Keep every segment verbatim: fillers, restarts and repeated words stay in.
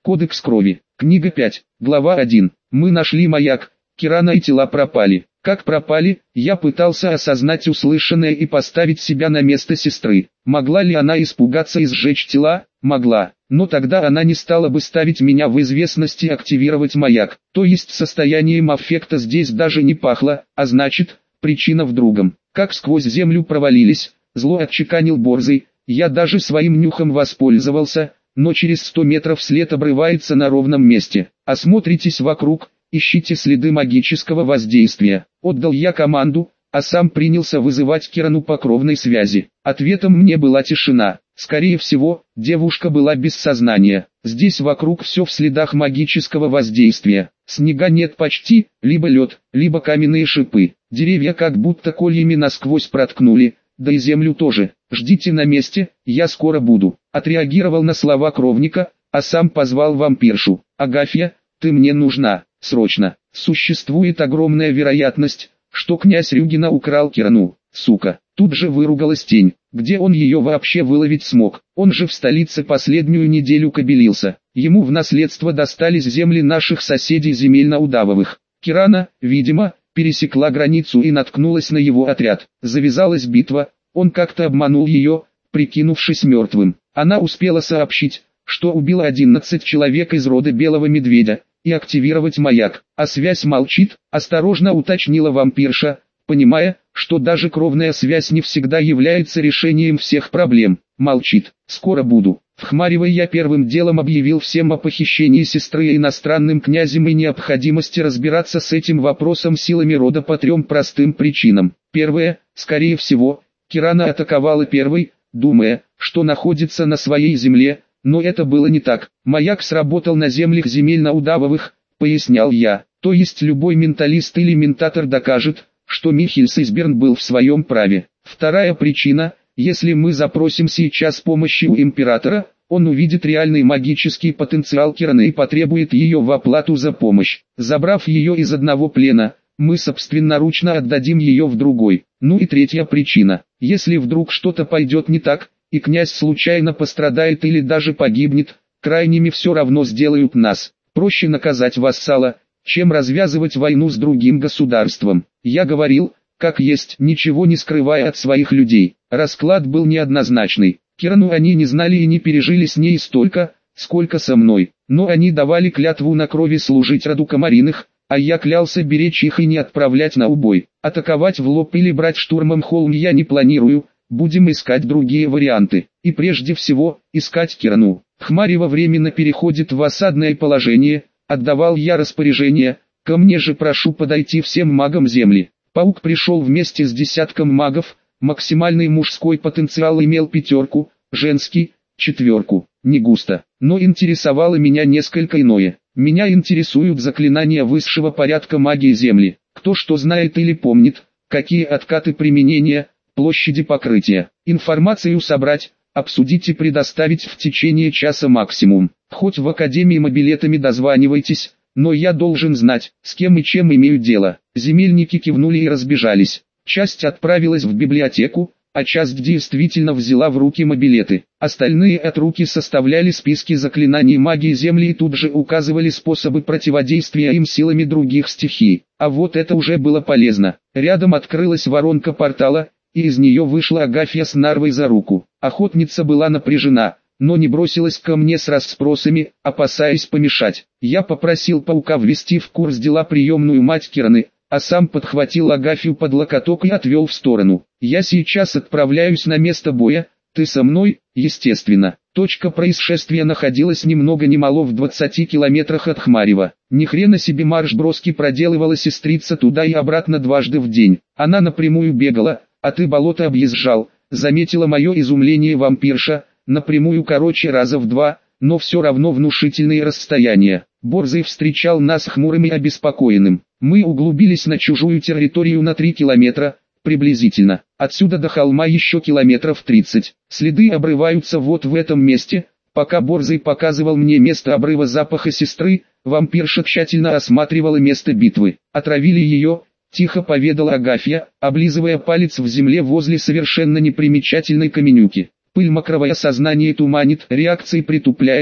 Кодекс крови. Книга пять. Глава один. Мы нашли маяк. Кирана и тела пропали. Как пропали, я пытался осознать услышанное и поставить себя на место сестры. Могла ли она испугаться и сжечь тела? Могла. Но тогда она не стала бы ставить меня в известность и активировать маяк. То есть состоянием аффекта здесь даже не пахло, а значит, причина в другом. Как сквозь землю провалились, зло отчеканил Борзый. Я даже своим нюхом воспользовался, но через сто метров след обрывается на ровном месте. Осмотритесь вокруг, ищите следы магического воздействия. Отдал я команду, а сам принялся вызывать Кирану по кровной связи. Ответом мне была тишина. Скорее всего, девушка была без сознания. Здесь вокруг все в следах магического воздействия. Снега нет почти, либо лед, либо каменные шипы. Деревья как будто кольями насквозь проткнули, да и землю тоже. Ждите на месте, я скоро буду. Отреагировал на слова кровника, а сам позвал вампиршу. Агафья, ты мне нужна, срочно. Существует огромная вероятность, что князь Рюгина украл Кирану, сука. Тут же выругалась тень. Где он ее вообще выловить смог? Он же в столице последнюю неделю кобелился. Ему в наследство достались земли наших соседей земельно-удавовых. Кирана, видимо, пересекла границу и наткнулась на его отряд. Завязалась битва, он как-то обманул ее, прикинувшись мертвым. Она успела сообщить, что убила одиннадцать человек из рода Белого Медведя, и активировать маяк. А связь молчит, осторожно уточнила вампирша, понимая, что даже кровная связь не всегда является решением всех проблем. Молчит. Скоро буду. В Хмарево я первым делом объявил всем о похищении сестры иностранным князем и необходимости разбираться с этим вопросом силами рода по трем простым причинам. Первое, скорее всего, Кирана атаковала первой, думая, что находится на своей земле, но это было не так. Маяк сработал на землях земельно-удавовых, пояснял я. То есть любой менталист или ментатор докажет, что Михельс Изберн был в своем праве. Вторая причина, если мы запросим сейчас помощи у императора, он увидит реальный магический потенциал Кираны и потребует ее в оплату за помощь. Забрав ее из одного плена, мы собственноручно отдадим ее в другой. Ну и третья причина, если вдруг что-то пойдет не так, и князь случайно пострадает или даже погибнет, крайними все равно сделают нас. Проще наказать вассала, чем развязывать войну с другим государством. Я говорил, как есть, ничего не скрывая от своих людей. Расклад был неоднозначный. Кирану они не знали и не пережили с ней столько, сколько со мной. Но они давали клятву на крови служить роду Комариных, а я клялся беречь их и не отправлять на убой. Атаковать в лоб или брать штурмом холм я не планирую, будем искать другие варианты. И прежде всего, искать Кирану. Хмарево временно переходит в осадное положение. Отдавал я распоряжение, ко мне же прошу подойти всем магам земли. Паук пришел вместе с десятком магов, максимальный мужской потенциал имел пятерку, женский – четверку. Не густо, но интересовало меня несколько иное. Меня интересуют заклинания высшего порядка магии земли. Кто что знает или помнит, какие откаты применения, площади покрытия. Информацию собрать, обсудить и предоставить в течение часа максимум. Хоть в академии мобилетами дозванивайтесь, но я должен знать, с кем и чем имею дело. Земельники кивнули и разбежались. Часть отправилась в библиотеку, а часть действительно взяла в руки мобилеты. Остальные от руки составляли списки заклинаний магии земли и тут же указывали способы противодействия им силами других стихий. А вот это уже было полезно. Рядом открылась воронка портала, и из нее вышла Агафья с Нарвой за руку. Охотница была напряжена, но не бросилась ко мне с расспросами, опасаясь помешать. Я попросил паука ввести в курс дела приемную мать Кираны, а сам подхватил Агафью под локоток и отвел в сторону. Я сейчас отправляюсь на место боя, ты со мной, естественно. Точка происшествия находилась ни много ни мало в двадцати километрах от Хмарева. Ни хрена себе марш-броски проделывала сестрица туда и обратно дважды в день. Она напрямую бегала, а ты болото объезжал, заметила мое изумление вампирша, напрямую короче раза в два, но все равно внушительные расстояния. Борзый встречал нас хмурым и обеспокоенным. Мы углубились на чужую территорию на три километра, приблизительно. Отсюда до холма еще километров тридцать. Следы обрываются вот в этом месте. Пока Борзый показывал мне место обрыва запаха сестры, вампирша тщательно осматривала место битвы. Отравили ее, тихо поведала Агафья, облизывая палец в земле возле совершенно непримечательной каменюки. Пыль мокровое сознание туманит, реакции притупляет,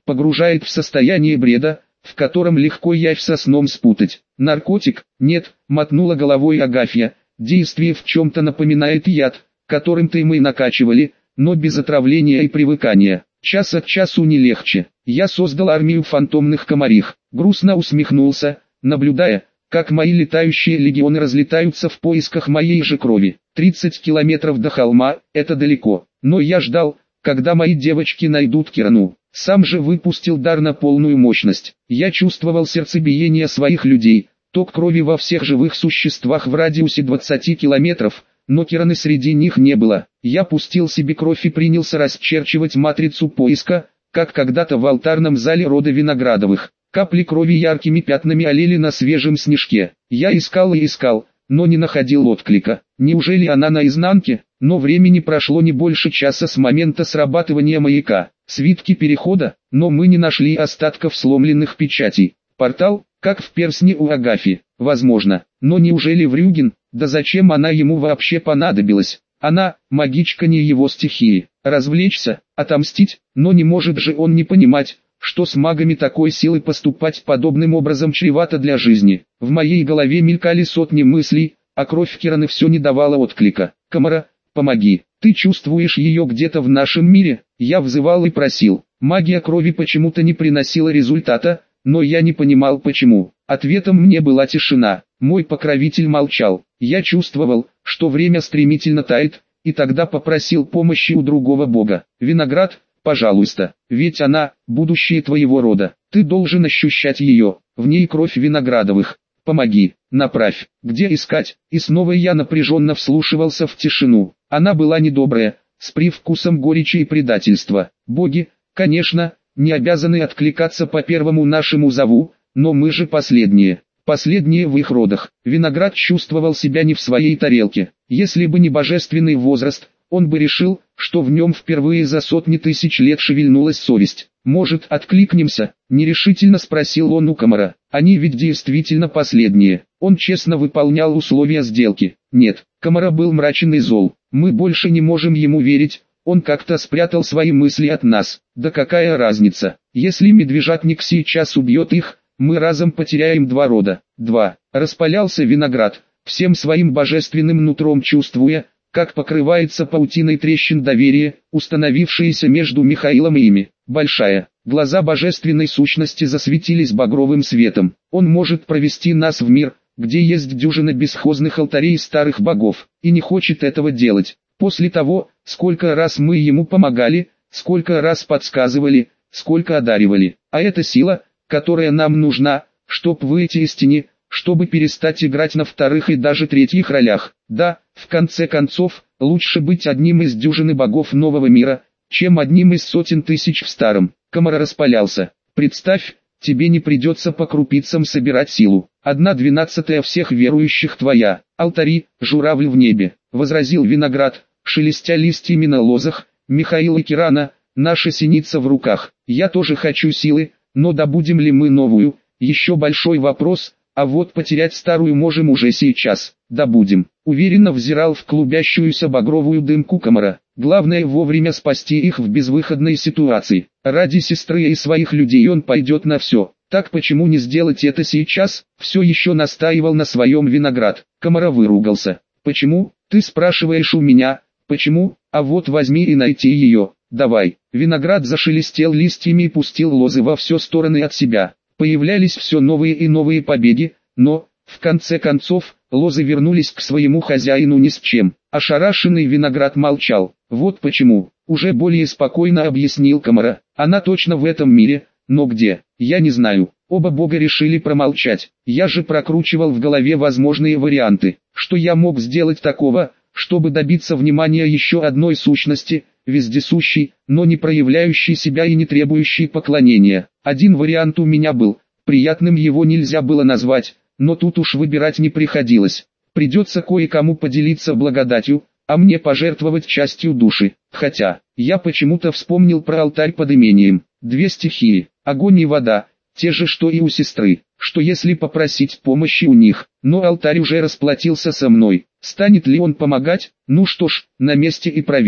погружает в состояние бреда, в котором легко явь со сном спутать. Наркотик? Нет, мотнула головой Агафья, действие в чем-то напоминает яд, которым ты мы накачивали, но без отравления и привыкания. Час от часу не легче. Я создал армию фантомных комарих. Грустно усмехнулся, наблюдая, как мои летающие легионы разлетаются в поисках моей же крови. тридцать километров до холма – это далеко, но я ждал, когда мои девочки найдут Кирану. Сам же выпустил дар на полную мощность. Я чувствовал сердцебиение своих людей, ток крови во всех живых существах в радиусе двадцати километров, но Кираны среди них не было. Я пустил себе кровь и принялся расчерчивать матрицу поиска, как когда-то в алтарном зале рода Виноградовых. Капли крови яркими пятнами олели на свежем снежке. Я искал и искал, но не находил отклика. Неужели она наизнанке? Но времени прошло не больше часа с момента срабатывания маяка. Свитки перехода, но мы не нашли остатков сломленных печатей. Портал, как в перстне у Агафьи, возможно. Но неужели Врюгин? Да зачем она ему вообще понадобилась? Она, магичка не его стихии. Развлечься, отомстить, но не может же он не понимать, что с магами такой силы поступать подобным образом чревато для жизни. В моей голове мелькали сотни мыслей, а кровь Кираны все не давала отклика. Камара, помоги, ты чувствуешь ее где-то в нашем мире? Я взывал и просил. Магия крови почему-то не приносила результата, но я не понимал почему. Ответом мне была тишина. Мой покровитель молчал. Я чувствовал, что время стремительно тает, и тогда попросил помощи у другого бога. Виноград, пожалуйста, ведь она – будущее твоего рода. Ты должен ощущать ее, в ней кровь Виноградовых. Помоги, направь, где искать? И снова я напряженно вслушивался в тишину. Она была недобрая, с привкусом горечи и предательства. Боги, конечно, не обязаны откликаться по первому нашему зову, но мы же последние. Последние в их родах. Виноград чувствовал себя не в своей тарелке. Если бы не божественный возраст, он бы решил, что в нем впервые за сотни тысяч лет шевельнулась совесть. «Может, откликнемся?» – нерешительно спросил он у Камара. «Они ведь действительно последние». Он честно выполнял условия сделки. Нет, Камара был мрачен и зол. Мы больше не можем ему верить. Он как-то спрятал свои мысли от нас. Да какая разница? Если медвежатник сейчас убьет их, мы разом потеряем два рода. Два. Распалялся Виноград, всем своим божественным нутром чувствуя, как покрывается паутиной трещин доверия, установившиеся между Михаилом и ими. Большая. Глаза божественной сущности засветились багровым светом. Он может провести нас в мир, где есть дюжина бесхозных алтарей старых богов, и не хочет этого делать. После того, сколько раз мы ему помогали, сколько раз подсказывали, сколько одаривали. А эта сила, которая нам нужна, чтоб выйти из тени, чтобы перестать играть на вторых и даже третьих ролях. Да, в конце концов, лучше быть одним из дюжины богов нового мира, чем одним из сотен тысяч в старом. Камара распалялся. Представь, тебе не придется по крупицам собирать силу. Одна двенадцатая всех верующих твоя. Алтари, журавль в небе, возразил Виноград, шелестя листьями на лозах. Михаил и Кирана, наша синица в руках. Я тоже хочу силы, но добудем ли мы новую? Еще большой вопрос. А вот потерять старую можем уже сейчас. Добудем. Уверенно взирал в клубящуюся багровую дымку Камара. Главное вовремя спасти их в безвыходной ситуации. Ради сестры и своих людей он пойдет на все. Так почему не сделать это сейчас? Все еще настаивал на своем Виноград. Камара выругался. Почему? Ты спрашиваешь у меня. Почему? А вот возьми и найти ее. Давай. Виноград зашелестел листьями и пустил лозы во все стороны от себя. Появлялись все новые и новые побеги, но, в конце концов, лозы вернулись к своему хозяину ни с чем. Ошарашенный Виноград молчал. Вот почему, уже более спокойно объяснил Камара. Она точно в этом мире, но где, я не знаю. Оба бога решили промолчать. Я же прокручивал в голове возможные варианты. Что я мог сделать такого, чтобы добиться внимания еще одной сущности, вездесущей, но не проявляющей себя и не требующей поклонения. Один вариант у меня был, приятным его нельзя было назвать, но тут уж выбирать не приходилось. Придется кое-кому поделиться благодатью, а мне пожертвовать частью души. Хотя, я почему-то вспомнил про алтарь под имением. Две стихии, огонь и вода, те же что и у сестры. Что если попросить помощи у них? Но алтарь уже расплатился со мной. Станет ли он помогать? Ну что ж, на месте и проверю.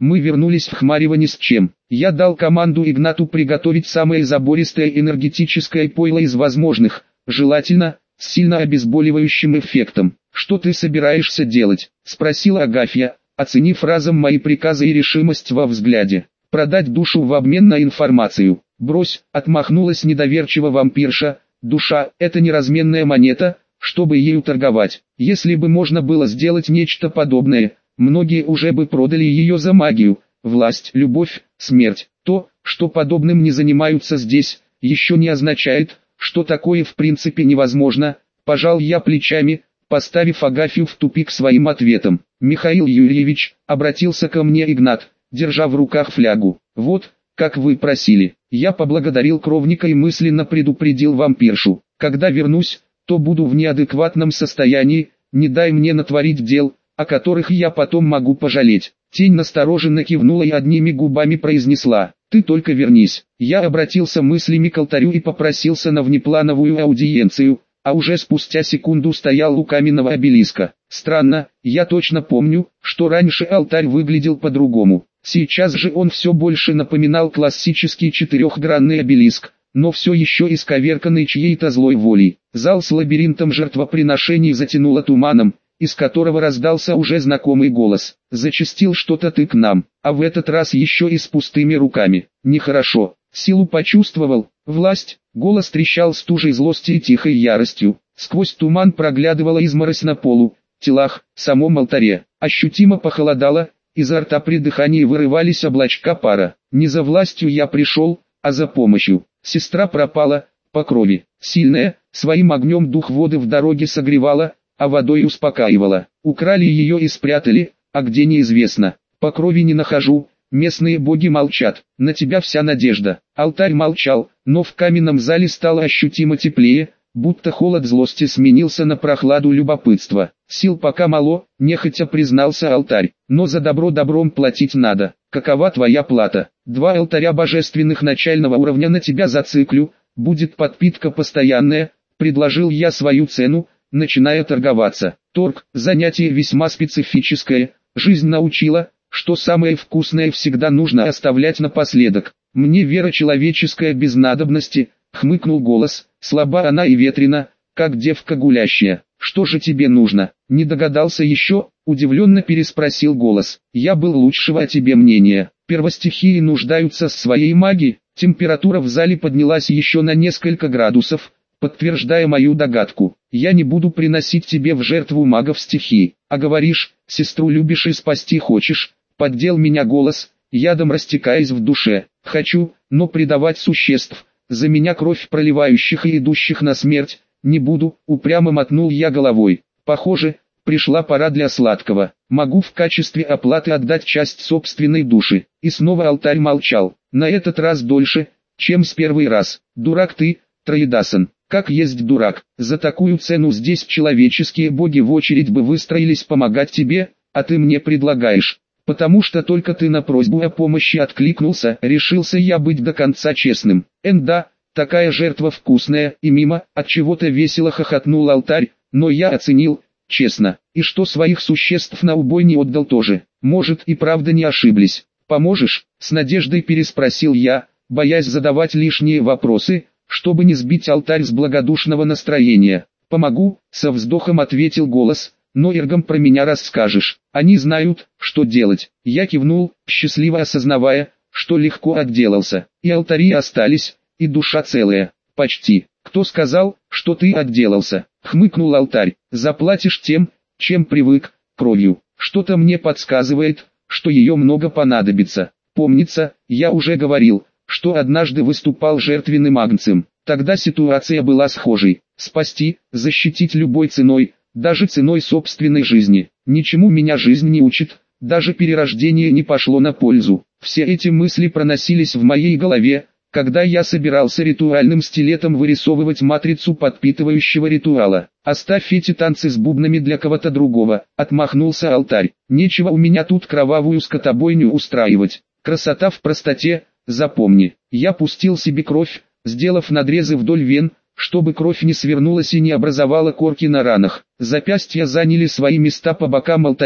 Мы вернулись в Хмарево ни с чем. Я дал команду Игнату приготовить самое забористое энергетическое пойло из возможных, желательно, с сильно обезболивающим эффектом. «Что ты собираешься делать?» – спросила Агафья, оценив разом мои приказы и решимость во взгляде. «Продать душу в обмен на информацию». «Брось», – отмахнулась недоверчиво вампирша, – «душа – это не разменная монета, чтобы ею торговать. Если бы можно было сделать нечто подобное, многие уже бы продали ее за магию, власть, любовь, смерть. То, что подобным не занимаются здесь, еще не означает, что такое в принципе невозможно». Пожал я плечами, поставив Агафью в тупик своим ответом. «Михаил Юрьевич», — обратился ко мне Игнат, держа в руках флягу. «Вот, как вы просили». Я поблагодарил кровника и мысленно предупредил вампиршу. «Когда вернусь, то буду в неадекватном состоянии, не дай мне натворить дел, о которых я потом могу пожалеть». Тень настороженно кивнула и одними губами произнесла: «Ты только вернись». Я обратился мыслями к алтарю и попросился на внеплановую аудиенцию, а уже спустя секунду стоял у каменного обелиска. Странно, я точно помню, что раньше алтарь выглядел по-другому. Сейчас же он все больше напоминал классический четырехгранный обелиск, но все еще исковерканный чьей-то злой волей. Зал с лабиринтом жертвоприношений затянуло туманом, из которого раздался уже знакомый голос. «Зачастил что-то ты к нам, а в этот раз еще и с пустыми руками. Нехорошо». Силу почувствовал, власть, голос трещал стужей злости и тихой яростью. Сквозь туман проглядывала изморозь на полу, телах, самом алтаре. Ощутимо похолодало, изо рта при дыхании вырывались облачка пара. Не за властью я пришел, а за помощью. Сестра пропала, по крови. Сильная, своим огнем дух воды в дороге согревала, а водой успокаивала. Украли ее и спрятали, а где неизвестно. По крови не нахожу. Местные боги молчат, на тебя вся надежда». Алтарь молчал, но в каменном зале стало ощутимо теплее, будто холод злости сменился на прохладу любопытства. «Сил пока мало», — нехотя признался алтарь, — «но за добро добром платить надо. Какова твоя плата?» «Два алтаря божественных начального уровня на тебя зациклю, будет подпитка постоянная», — предложил я свою цену, начиная торговаться. Торг — занятие весьма специфическое, жизнь научила, что самое вкусное всегда нужно оставлять напоследок. «Мне вера человеческая без надобности», — хмыкнул голос, — «слаба она и ветрена, как девка гулящая». «Что же тебе нужно?» «Не догадался еще?» — удивленно переспросил голос. «Я был лучшего о тебе мнения. Первостихии нуждаются в своей магии». Температура в зале поднялась еще на несколько градусов, подтверждая мою догадку. «Я не буду приносить тебе в жертву магов стихии. А говоришь, сестру любишь и спасти хочешь», — поддел меня голос, ядом растекаясь в душе. «Хочу, но предавать существ, за меня кровь проливающих и идущих на смерть, не буду», — упрямо мотнул я головой. «Похоже, пришла пора для сладкого. Могу в качестве оплаты отдать часть собственной души». И снова алтарь молчал, на этот раз дольше, чем с первый раз. «Дурак ты, Троедасан, как есть дурак. За такую цену здесь человеческие боги в очередь бы выстроились помогать тебе, а ты мне предлагаешь. Потому что только ты на просьбу о помощи откликнулся». Решился я быть до конца честным. «Энда, такая жертва вкусная и мимо», — от чего-то весело хохотнул алтарь, но я оценил, честно. «И что своих существ на убой не отдал тоже? Может и правда не ошиблись. Поможешь?» — с надеждой переспросил я, боясь задавать лишние вопросы, чтобы не сбить алтарь с благодушного настроения. «Помогу», — со вздохом ответил голос, — «но эргам про меня расскажешь. Они знают, что делать». Я кивнул, счастливо осознавая, что легко отделался. И алтари остались, и душа целая. «Почти. Кто сказал, что ты отделался?» — хмыкнул алтарь. «Заплатишь тем, чем привык, кровью. Что-то мне подсказывает, что ее много понадобится. Помнится, я уже говорил, что однажды выступал жертвенным агнцем. Тогда ситуация была схожей. Спасти, защитить любой ценой, даже ценой собственной жизни. Ничему меня жизнь не учит, даже перерождение не пошло на пользу». Все эти мысли проносились в моей голове, когда я собирался ритуальным стилетом вырисовывать матрицу подпитывающего ритуала. «Оставь эти танцы с бубнами для кого-то другого», — отмахнулся алтарь. «Нечего у меня тут кровавую скотобойню устраивать. Красота в простоте, запомни». Я пустил себе кровь, сделав надрезы вдоль вен, чтобы кровь не свернулась и не образовала корки на ранах. Запястья заняли свои места по бокам алтаря,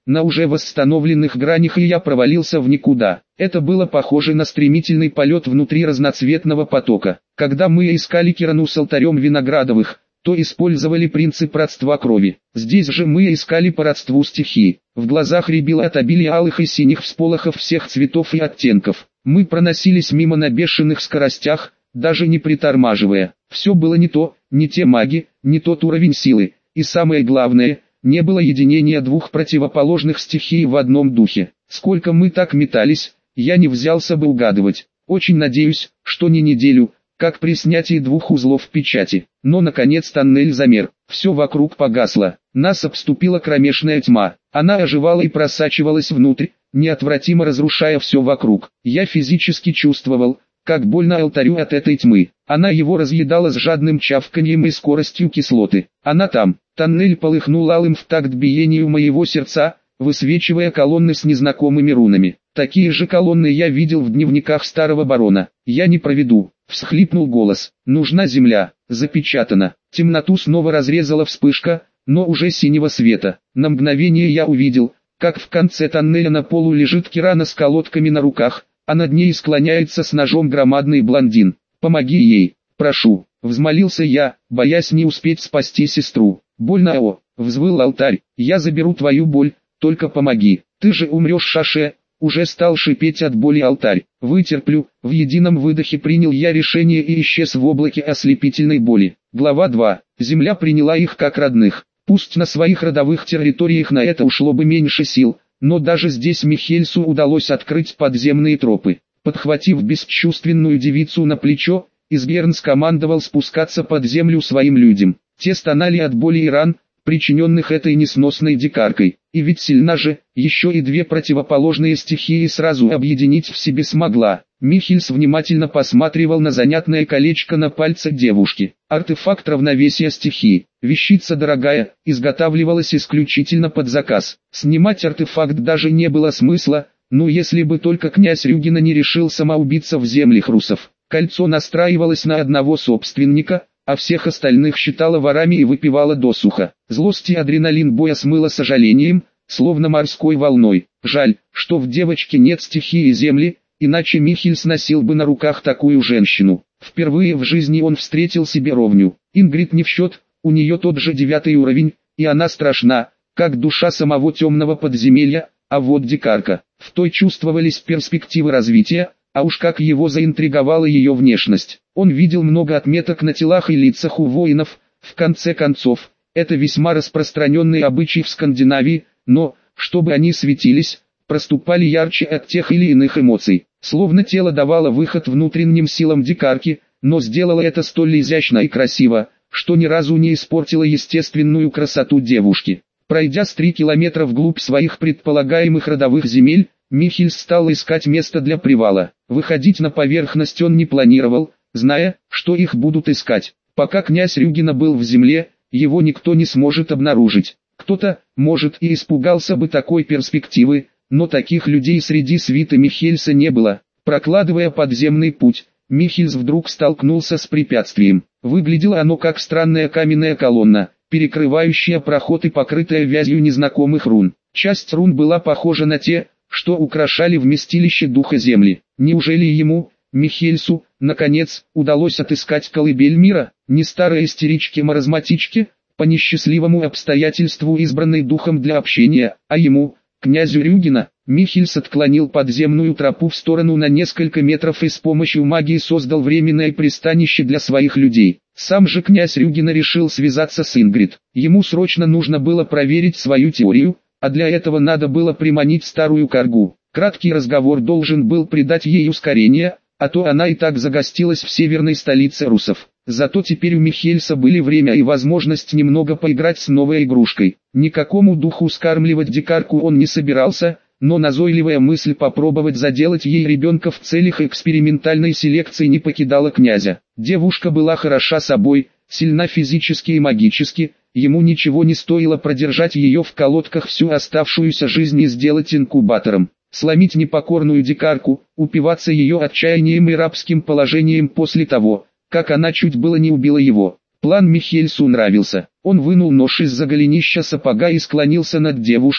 на уже восстановленных гранях, и я провалился в никуда. Это было похоже на стремительный полет внутри разноцветного потока. Когда мы искали Кирану с алтарем Виноградовых, то использовали принцип родства крови. Здесь же мы искали по родству стихии. В глазах рябило от обилия алых и синих всполохов всех цветов и оттенков. Мы проносились мимо на бешеных скоростях, даже не притормаживая. Все было не то, не те маги, не тот уровень силы. И самое главное, не было единения двух противоположных стихий в одном духе. Сколько мы так метались, я не взялся бы угадывать. Очень надеюсь, что не неделю, как при снятии двух узлов печати. Но наконец тоннель замер, все вокруг погасло. Нас обступила кромешная тьма. Она оживала и просачивалась внутрь, неотвратимо разрушая все вокруг. Я физически чувствовал, как больно алтарю от этой тьмы. Она его разъедала с жадным чавканьем и скоростью кислоты. Она там. Тоннель полыхнул алым в такт биению моего сердца, высвечивая колонны с незнакомыми рунами. Такие же колонны я видел в дневниках старого барона. Я не проведу. Всхлипнул голос. Нужна земля. Запечатана. Темноту снова разрезала вспышка, но уже синего света. На мгновение я увидел, как в конце тоннеля на полу лежит Кирана с колодками на руках, а над ней склоняется с ножом громадный блондин. «Помоги ей, прошу», — взмолился я, боясь не успеть спасти сестру. «Больно, о», — взвыл алтарь, — «я заберу твою боль, только помоги, ты же умрешь, Шаше». Уже стал шипеть от боли алтарь. «Вытерплю», в едином выдохе принял я решение и исчез в облаке ослепительной боли. Глава два. Земля приняла их как родных. Пусть на своих родовых территориях на это ушло бы меньше сил, но даже здесь Михельсу удалось открыть подземные тропы. Подхватив бесчувственную девицу на плечо, Изгерн скомандовал спускаться под землю своим людям. Те стонали от боли и ран, причиненных этой несносной дикаркой. И ведь сильна же, еще и две противоположные стихии сразу объединить в себе смогла. Михельс внимательно посматривал на занятное колечко на пальце девушки. Артефакт равновесия стихии. Вещица дорогая, изготавливалась исключительно под заказ. Снимать артефакт даже не было смысла, ну если бы только князь Рюгина не решил самоубиться в землях русов. Кольцо настраивалось на одного собственника, а всех остальных считала ворами и выпивала досуха. Злость и адреналин боя смыло сожалением, словно морской волной. Жаль, что в девочке нет стихии земли, иначе Михельс носил бы на руках такую женщину. Впервые в жизни он встретил себе ровню. Ингрид не в счет, у нее тот же девятый уровень, и она страшна, как душа самого темного подземелья, а вот дикарка. В той чувствовались перспективы развития, а уж как его заинтриговала ее внешность. Он видел много отметок на телах и лицах у воинов, в конце концов, это весьма распространенный обычай в Скандинавии, но, чтобы они светились, проступали ярче от тех или иных эмоций. Словно тело давало выход внутренним силам дикарки, но сделало это столь изящно и красиво, что ни разу не испортило естественную красоту девушки. Пройдя с три километра вглубь своих предполагаемых родовых земель, Михельс стал искать место для привала. Выходить на поверхность он не планировал, зная, что их будут искать. Пока князь Рюгина был в земле, его никто не сможет обнаружить. Кто-то, может, и испугался бы такой перспективы, но таких людей среди свиты Михельса не было. Прокладывая подземный путь, Михельс вдруг столкнулся с препятствием. Выглядело оно как странная каменная колонна, перекрывающая проход и покрытая вязью незнакомых рун. Часть рун была похожа на те, что украшали вместилище духа земли. Неужели ему, Михельсу, наконец, удалось отыскать колыбель мира, не старой истеричке-маразматичке, по несчастливому обстоятельству избранной духом для общения, а ему, князю Рюгина? Михельс отклонил подземную тропу в сторону на несколько метров и с помощью магии создал временное пристанище для своих людей. Сам же князь Рюгина решил связаться с Ингрид. Ему срочно нужно было проверить свою теорию, а для этого надо было приманить старую коргу. Краткий разговор должен был придать ей ускорение, а то она и так загостилась в северной столице русов. Зато теперь у Михельса были время и возможность немного поиграть с новой игрушкой. Никакому духу скармливать дикарку он не собирался, но назойливая мысль попробовать заделать ей ребенка в целях экспериментальной селекции не покидала князя. Девушка была хороша собой, сильна физически и магически, ему ничего не стоило продержать ее в колодках всю оставшуюся жизнь и сделать инкубатором. Сломить непокорную дикарку, упиваться ее отчаянием и рабским положением после того, как она чуть было не убила его. План Михельсу нравился. Он вынул нож из-за голенища сапога и склонился над девушкой,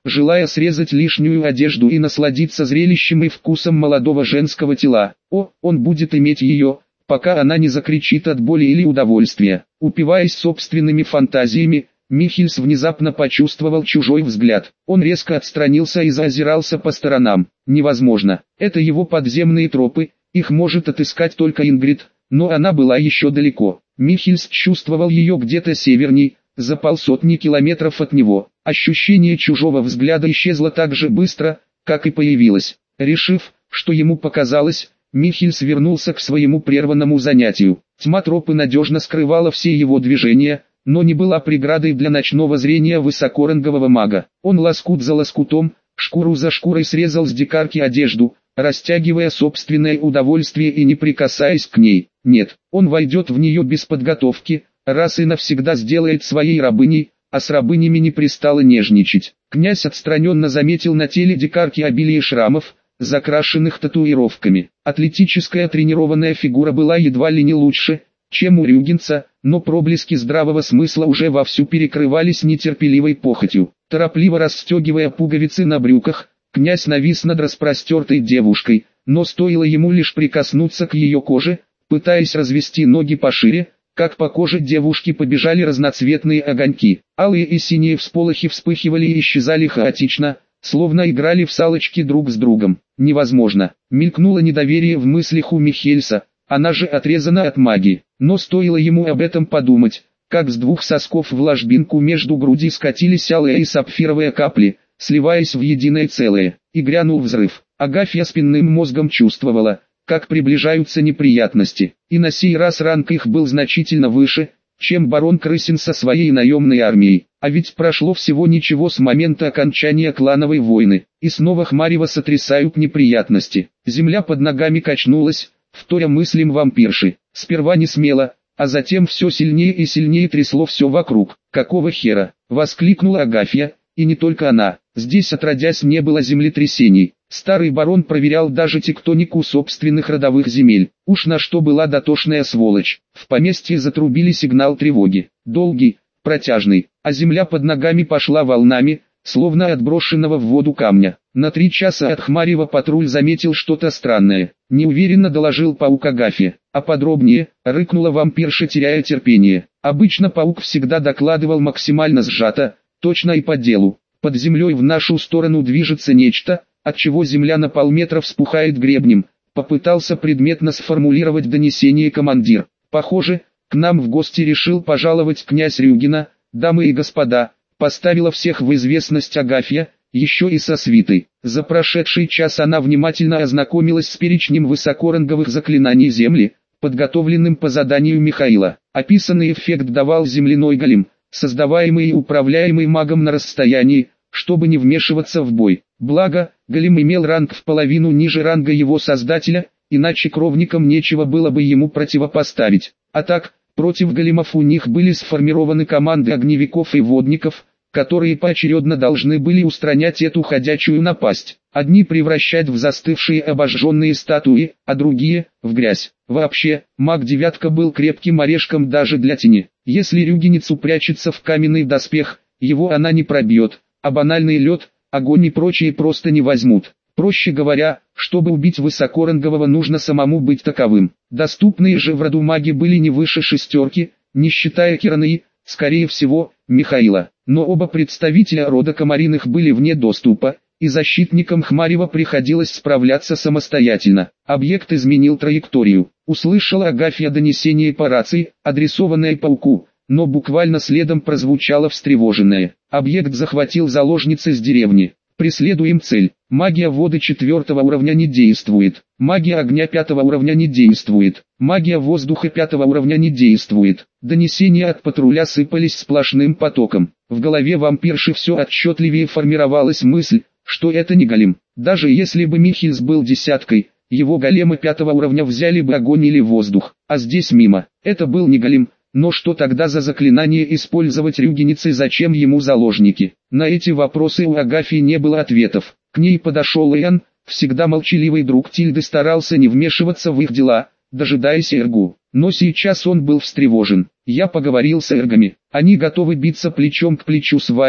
желая срезать лишнюю одежду и насладиться зрелищем и вкусом молодого женского тела. О, он будет иметь ее, пока она не закричит от боли или удовольствия. Упиваясь собственными фантазиями, Михельс внезапно почувствовал чужой взгляд. Он резко отстранился и заозирался по сторонам. Невозможно. Это его подземные тропы, их может отыскать только Ингрид, но она была еще далеко. Михельс чувствовал ее где-то северней, за полсотни километров от него. Ощущение чужого взгляда исчезло так же быстро, как и появилось. Решив, что ему показалось, Михельс вернулся к своему прерванному занятию. Тьма тропы надежно скрывала все его движения, но не была преградой для ночного зрения высокорангового мага. Он лоскут за лоскутом, шкуру за шкурой срезал с дикарки одежду, растягивая собственное удовольствие и не прикасаясь к ней. Нет, он войдет в нее без подготовки, раз и навсегда сделает своей рабыней, а с рабынями не пристало нежничать. Князь отстраненно заметил на теле дикарки обилие шрамов, закрашенных татуировками. Атлетическая тренированная фигура была едва ли не лучше, чем у рюгенца, но проблески здравого смысла уже вовсю перекрывались нетерпеливой похотью. Торопливо расстегивая пуговицы на брюках, князь навис над распростертой девушкой, но стоило ему лишь прикоснуться к ее коже, пытаясь развести ноги пошире, как по коже девушки побежали разноцветные огоньки. Алые и синие всполохи вспыхивали и исчезали хаотично, словно играли в салочки друг с другом. Невозможно. Мелькнуло недоверие в мыслях у Михельса, она же отрезана от магии. Но стоило ему об этом подумать, как с двух сосков в ложбинку между груди скатились алые и сапфировые капли, сливаясь в единое целое, и грянул взрыв. Агафья спинным мозгом чувствовала, как приближаются неприятности, и на сей раз ранг их был значительно выше, чем барон Крысин со своей наемной армией. А ведь прошло всего ничего с момента окончания клановой войны, и снова Хмарева сотрясают неприятности. Земля под ногами качнулась, вторя мыслям вампирши. Сперва не смело, а затем все сильнее и сильнее трясло все вокруг. «Какого хера?» — воскликнула Агафья, и не только она. Здесь отродясь не было землетрясений. Старый барон проверял даже тектонику собственных родовых земель. Уж на что была дотошная сволочь. В поместье затрубили сигнал тревоги. Долгий, протяжный, а земля под ногами пошла волнами, словно от брошенного в воду камня. На три часа от Хмарева патруль заметил что-то странное. Неуверенно доложил паук Агафье. А подробнее, рыкнула вампирша, теряя терпение. Обычно паук всегда докладывал максимально сжато, точно и по делу. Под землей в нашу сторону движется нечто, отчего земля на полметра вспухает гребнем. Попытался предметно сформулировать донесение командир. Похоже, к нам в гости решил пожаловать князь Рюгина. Дамы и господа, поставила всех в известность Агафья, еще и со свитой. За прошедший час она внимательно ознакомилась с перечнем высокоранговых заклинаний земли, подготовленным по заданию Михаила. Описанный эффект давал земляной голем, создаваемый и управляемый магом на расстоянии, чтобы не вмешиваться в бой. Благо, голем имел ранг в половину ниже ранга его создателя, иначе кровникам нечего было бы ему противопоставить. А так, против големов у них были сформированы команды огневиков и водников, которые поочередно должны были устранять эту ходячую напасть. Одни превращать в застывшие обожженные статуи, а другие – в грязь. Вообще, маг-девятка был крепким орешком даже для тени. Если рюгенец упрячется в каменный доспех, его она не пробьет, а банальный лед, огонь и прочие просто не возьмут. Проще говоря, чтобы убить высокорангового, нужно самому быть таковым. Доступные же в роду маги были не выше шестерки, не считая Кирана и, скорее всего, Михаила. Но оба представителя рода Комариных были вне доступа, и защитникам Хмарева приходилось справляться самостоятельно. Объект изменил траекторию. Услышала Агафья донесение по рации, адресованное пауку, но буквально следом прозвучало встревоженное. Объект захватил заложницы с деревни. Преследуем цель. Магия воды четвертого уровня не действует. Магия огня пятого уровня не действует. Магия воздуха пятого уровня не действует. Донесения от патруля сыпались сплошным потоком. В голове вампирши все отчетливее формировалась мысль, что это не голем. Даже если бы Михельс был десяткой, его големы пятого уровня взяли бы огонь или воздух. А здесь мимо. Это был не голем. Но что тогда за заклинание использовать рюгенец и зачем ему заложники? На эти вопросы у Агафьи не было ответов. К ней подошел Иоанн, всегда молчаливый друг Тильды, старался не вмешиваться в их дела, дожидаясь Эргу. Но сейчас он был встревожен. «Я поговорил с эргами. Они готовы биться плечом к плечу с вами»,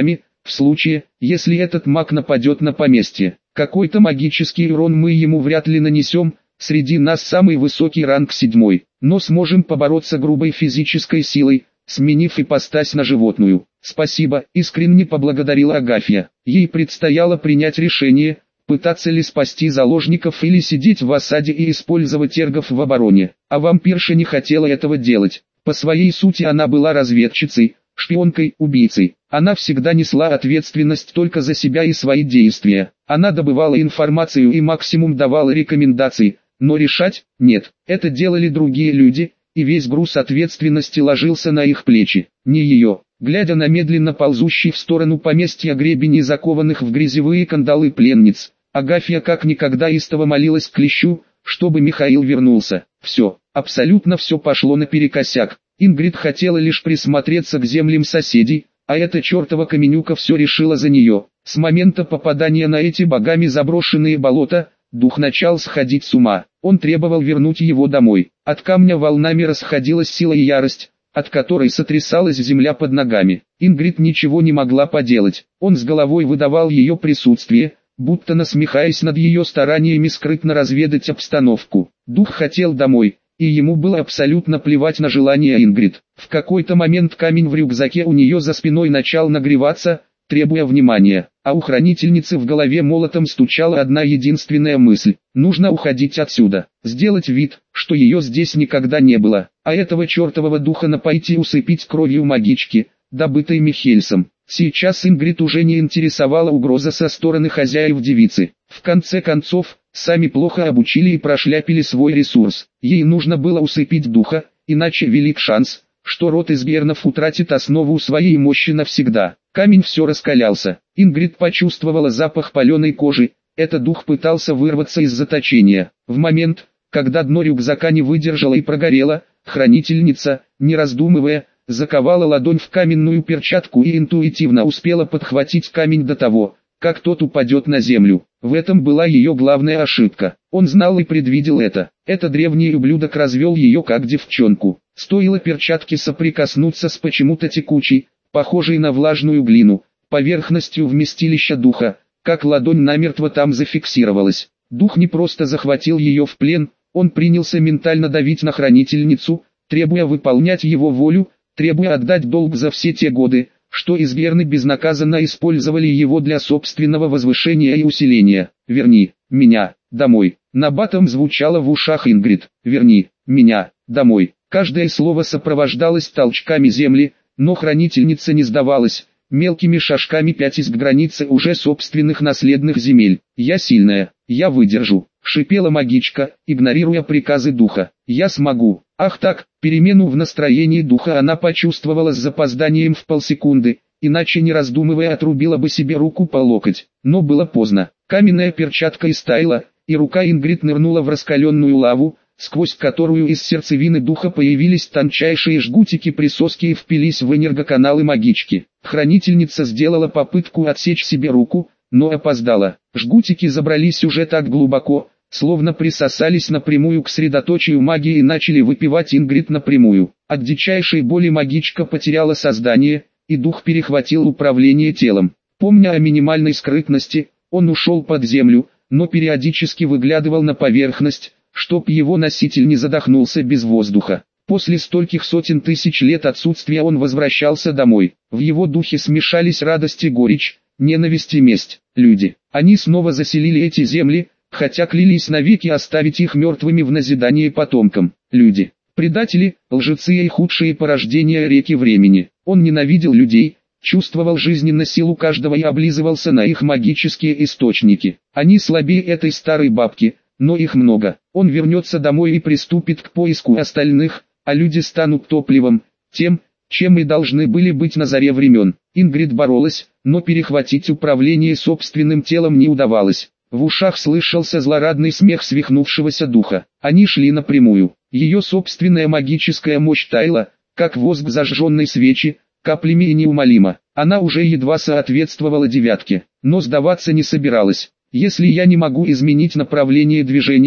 в случае, если этот маг нападет на поместье. Какой-то магический урон мы ему вряд ли нанесем, среди нас самый высокий ранг седьмой, но сможем побороться грубой физической силой, сменив ипостась на животную. Спасибо, искренне поблагодарила Агафья. Ей предстояло принять решение, пытаться ли спасти заложников или сидеть в осаде и использовать эргов в обороне. А вампирша не хотела этого делать. По своей сути она была разведчицей, шпионкой, убийцей. Она всегда несла ответственность только за себя и свои действия. Она добывала информацию и максимум давала рекомендации, но решать – нет. Это делали другие люди, и весь груз ответственности ложился на их плечи, не ее. Глядя на медленно ползущий в сторону поместья гребень и закованных в грязевые кандалы пленниц, Агафья как никогда истово молилась Клещу, чтобы Михаил вернулся. Все, абсолютно все пошло наперекосяк. Ингрид хотела лишь присмотреться к землям соседей, а эта чертова Каменюка все решила за нее. С момента попадания на эти богами заброшенные болота, дух начал сходить с ума. Он требовал вернуть его домой. От камня волнами расходилась сила и ярость, от которой сотрясалась земля под ногами. Ингрид ничего не могла поделать. Он с головой выдавал ее присутствие, будто насмехаясь над ее стараниями скрытно разведать обстановку. Дух хотел домой, и ему было абсолютно плевать на желание Ингрид. В какой-то момент камень в рюкзаке у нее за спиной начал нагреваться, требуя внимания, а у хранительницы в голове молотом стучала одна единственная мысль: нужно уходить отсюда, сделать вид, что ее здесь никогда не было, а этого чертового духа напоить и усыпить кровью магички, добытой Михельсом. Сейчас Ингрид уже не интересовала угроза со стороны хозяев девицы. В конце концов, сами плохо обучили и прошляпили свой ресурс. Ей нужно было усыпить духа, иначе велик шанс, что род Избернов утратит основу своей мощи навсегда. Камень все раскалялся. Ингрид почувствовала запах паленой кожи. Этот дух пытался вырваться из заточения. В момент, когда дно рюкзака не выдержало и прогорело, хранительница, не раздумывая, заковала ладонь в каменную перчатку и интуитивно успела подхватить камень до того, как тот упадет на землю. В этом была ее главная ошибка. Он знал и предвидел это. Этот древний ублюдок развел ее как девчонку. Стоило перчатке соприкоснуться с почему-то текучей, похожей на влажную глину, поверхностью вместилища духа, как ладонь намертво там зафиксировалась. Дух не просто захватил ее в плен, он принялся ментально давить на хранительницу, требуя выполнять его волю, требуя отдать долг за все те годы, что Изберны безнаказанно использовали его для собственного возвышения и усиления. «Верни меня домой», набатом звучало в ушах Ингрид. «Верни меня домой». Каждое слово сопровождалось толчками земли, но хранительница не сдавалась, мелкими шажками пятясь к границе уже собственных наследных земель. «Я сильная, я выдержу», — шипела магичка, игнорируя приказы духа. «Я смогу». Ах так, перемену в настроении духа она почувствовала с запозданием в полсекунды, иначе не раздумывая отрубила бы себе руку по локоть. Но было поздно. Каменная перчатка истаяла, и рука Ингрид нырнула в раскаленную лаву, сквозь которую из сердцевины духа появились тончайшие жгутики-присоски и впились в энергоканалы магички. Хранительница сделала попытку отсечь себе руку, но опоздала. Жгутики забрались уже так глубоко, словно присосались напрямую к средоточию магии и начали выпивать Ингрид напрямую. От дичайшей боли магичка потеряла сознание, и дух перехватил управление телом. Помня о минимальной скрытности, он ушел под землю, но периодически выглядывал на поверхность, чтоб его носитель не задохнулся без воздуха. После стольких сотен тысяч лет отсутствия он возвращался домой. В его духе смешались радость и горечь, ненависть и месть. Люди. Они снова заселили эти земли, хотя клялись навеки оставить их мертвыми в назидание потомкам. Люди. Предатели, лжецы и худшие порождения реки времени. Он ненавидел людей, чувствовал жизненную силу каждого и облизывался на их магические источники. Они слабее этой старой бабки, но их много. Он вернется домой и приступит к поиску остальных, а люди станут топливом, тем, чем и должны были быть на заре времен. Ингрид боролась, но перехватить управление собственным телом не удавалось. В ушах слышался злорадный смех свихнувшегося духа. Они шли напрямую. Ее собственная магическая мощь таяла, как воск зажженной свечи, каплями и неумолимо. Она уже едва соответствовала девятке, но сдаваться не собиралась. Если я не могу изменить направление движения,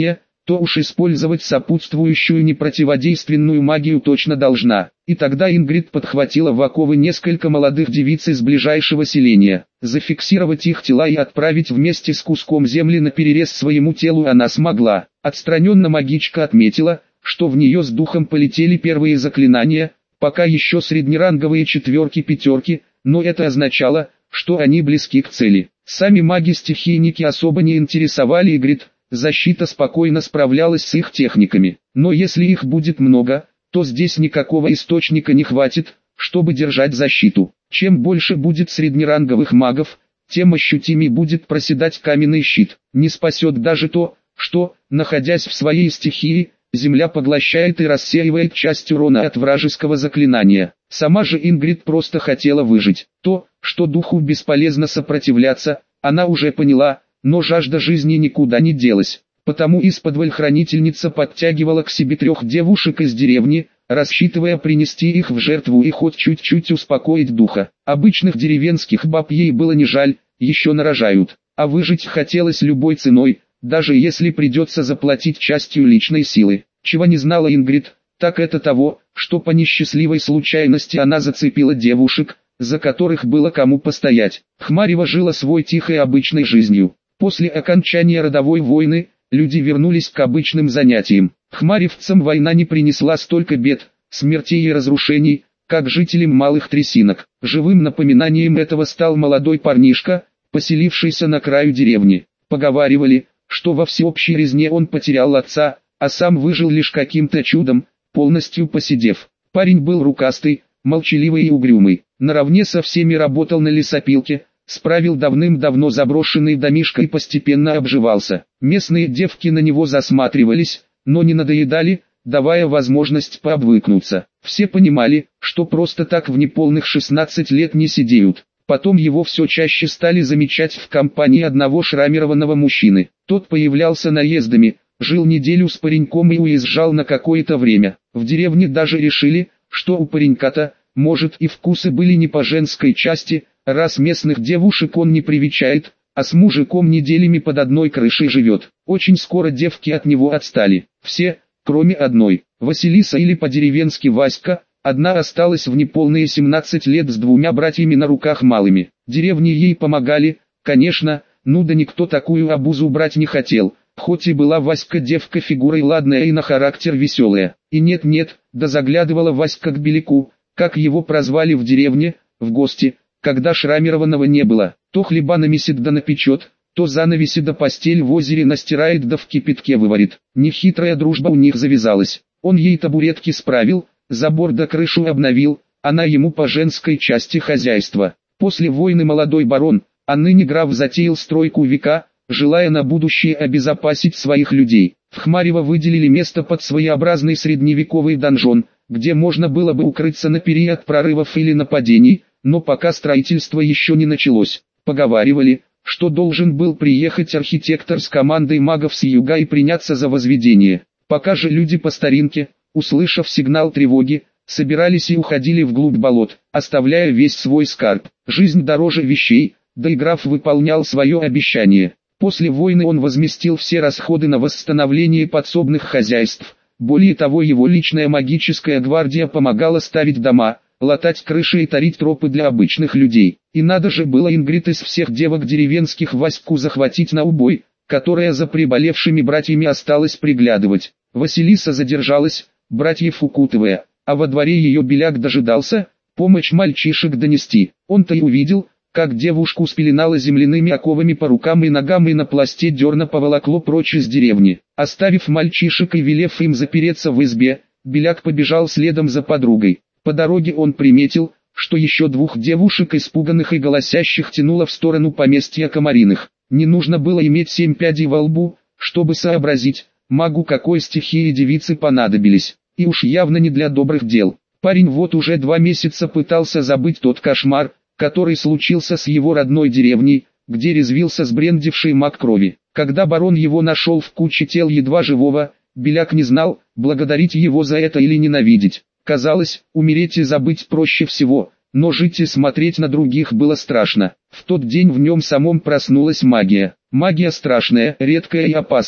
то уж использовать сопутствующую непротиводейственную магию точно должна. И тогда Ингрид подхватила в оковы несколько молодых девиц из ближайшего селения. Зафиксировать их тела и отправить вместе с куском земли на перерез своему телу она смогла. Отстраненно магичка отметила, что в нее с духом полетели первые заклинания, пока еще среднеранговые четверки-пятерки, но это означало, что они близки к цели. Сами маги-стихийники особо не интересовали Ингрид, защита спокойно справлялась с их техниками. Но если их будет много, то здесь никакого источника не хватит, чтобы держать защиту. Чем больше будет среднеранговых магов, тем ощутимее будет проседать каменный щит. Не спасет даже то, что, находясь в своей стихии, земля поглощает и рассеивает часть урона от вражеского заклинания. Сама же Ингрид просто хотела выжить. То, что духу бесполезно сопротивляться, она уже поняла, но жажда жизни никуда не делась. Потому исподволь хранительница подтягивала к себе трех девушек из деревни, рассчитывая принести их в жертву и хоть чуть-чуть успокоить духа. Обычных деревенских баб ей было не жаль, еще нарожают. А выжить хотелось любой ценой, даже если придется заплатить частью личной силы. Чего не знала Ингрид, так это того, что по несчастливой случайности она зацепила девушек, за которых было кому постоять. Хмарева жила свой тихой обычной жизнью. После окончания родовой войны, люди вернулись к обычным занятиям. Хмаревцам война не принесла столько бед, смертей и разрушений, как жителям малых трясинок. Живым напоминанием этого стал молодой парнишка, поселившийся на краю деревни. Поговаривали, что во всеобщей резне он потерял отца, а сам выжил лишь каким-то чудом, полностью посидев. Парень был рукастый, молчаливый и угрюмый. Наравне со всеми работал на лесопилке, справил давным-давно заброшенный домишко и постепенно обживался. Местные девки на него засматривались, но не надоедали, давая возможность пообвыкнуться. Все понимали, что просто так в неполных шестнадцать лет не сидеют. Потом его все чаще стали замечать в компании одного шрамированного мужчины. Тот появлялся наездами, жил неделю с пареньком и уезжал на какое-то время. В деревне даже решили, что у паренька-то, может, и вкусы были не по женской части, раз местных девушек он не привечает, а с мужиком неделями под одной крышей живет. Очень скоро девки от него отстали. Все, кроме одной. Василиса или по-деревенски Васька, одна осталась в неполные семнадцать лет с двумя братьями на руках малыми. Деревни ей помогали, конечно, ну да никто такую обузу брать не хотел, хоть и была Васька девка фигурой ладная и на характер веселая. И нет-нет, да заглядывала Васька к Беляку, как его прозвали в деревне, в гости, когда шрамированного не было. То хлеба намесит да напечет, то занавеси да постель в озере настирает да в кипятке выварит. Нехитрая дружба у них завязалась. Он ей табуретки справил, забор да крышу обновил, она ему по женской части хозяйства. После войны молодой барон, а ныне граф затеял стройку века, желая на будущее обезопасить своих людей. В Хмарево выделили место под своеобразный средневековый донжон, где можно было бы укрыться на период прорывов или нападений, но пока строительство еще не началось. Поговаривали, что должен был приехать архитектор с командой магов с юга и приняться за возведение. Пока же люди по старинке, услышав сигнал тревоги, собирались и уходили вглубь болот, оставляя весь свой скарб. Жизнь дороже вещей, да и граф выполнял свое обещание. После войны он возместил все расходы на восстановление подсобных хозяйств. Более того, его личная магическая гвардия помогала ставить дома, латать крыши и тарить тропы для обычных людей. И надо же было Ингрид из всех девок деревенских Ваську захватить на убой, которая за приболевшими братьями осталась приглядывать. Василиса задержалась, братьев укутывая, а во дворе ее Беляк дожидался, помощь мальчишек донести. Он-то и увидел, как девушку спеленало земляными оковами по рукам и ногам и на пласте дерна поволокло прочь из деревни. Оставив мальчишек и велев им запереться в избе, Беляк побежал следом за подругой. По дороге он приметил, что еще двух девушек, испуганных и голосящих, тянуло в сторону поместья Комариных. Не нужно было иметь семь пядей во лбу, чтобы сообразить, магу какой стихии девицы понадобились, и уж явно не для добрых дел. Парень вот уже два месяца пытался забыть тот кошмар, который случился с его родной деревней, где резвился сбрендивший маг крови. Когда барон его нашел в куче тел едва живого, Беляк не знал, благодарить его за это или ненавидеть. Казалось, умереть и забыть проще всего, но жить и смотреть на других было страшно. В тот день в нем самом проснулась магия. Магия страшная, редкая и опасная.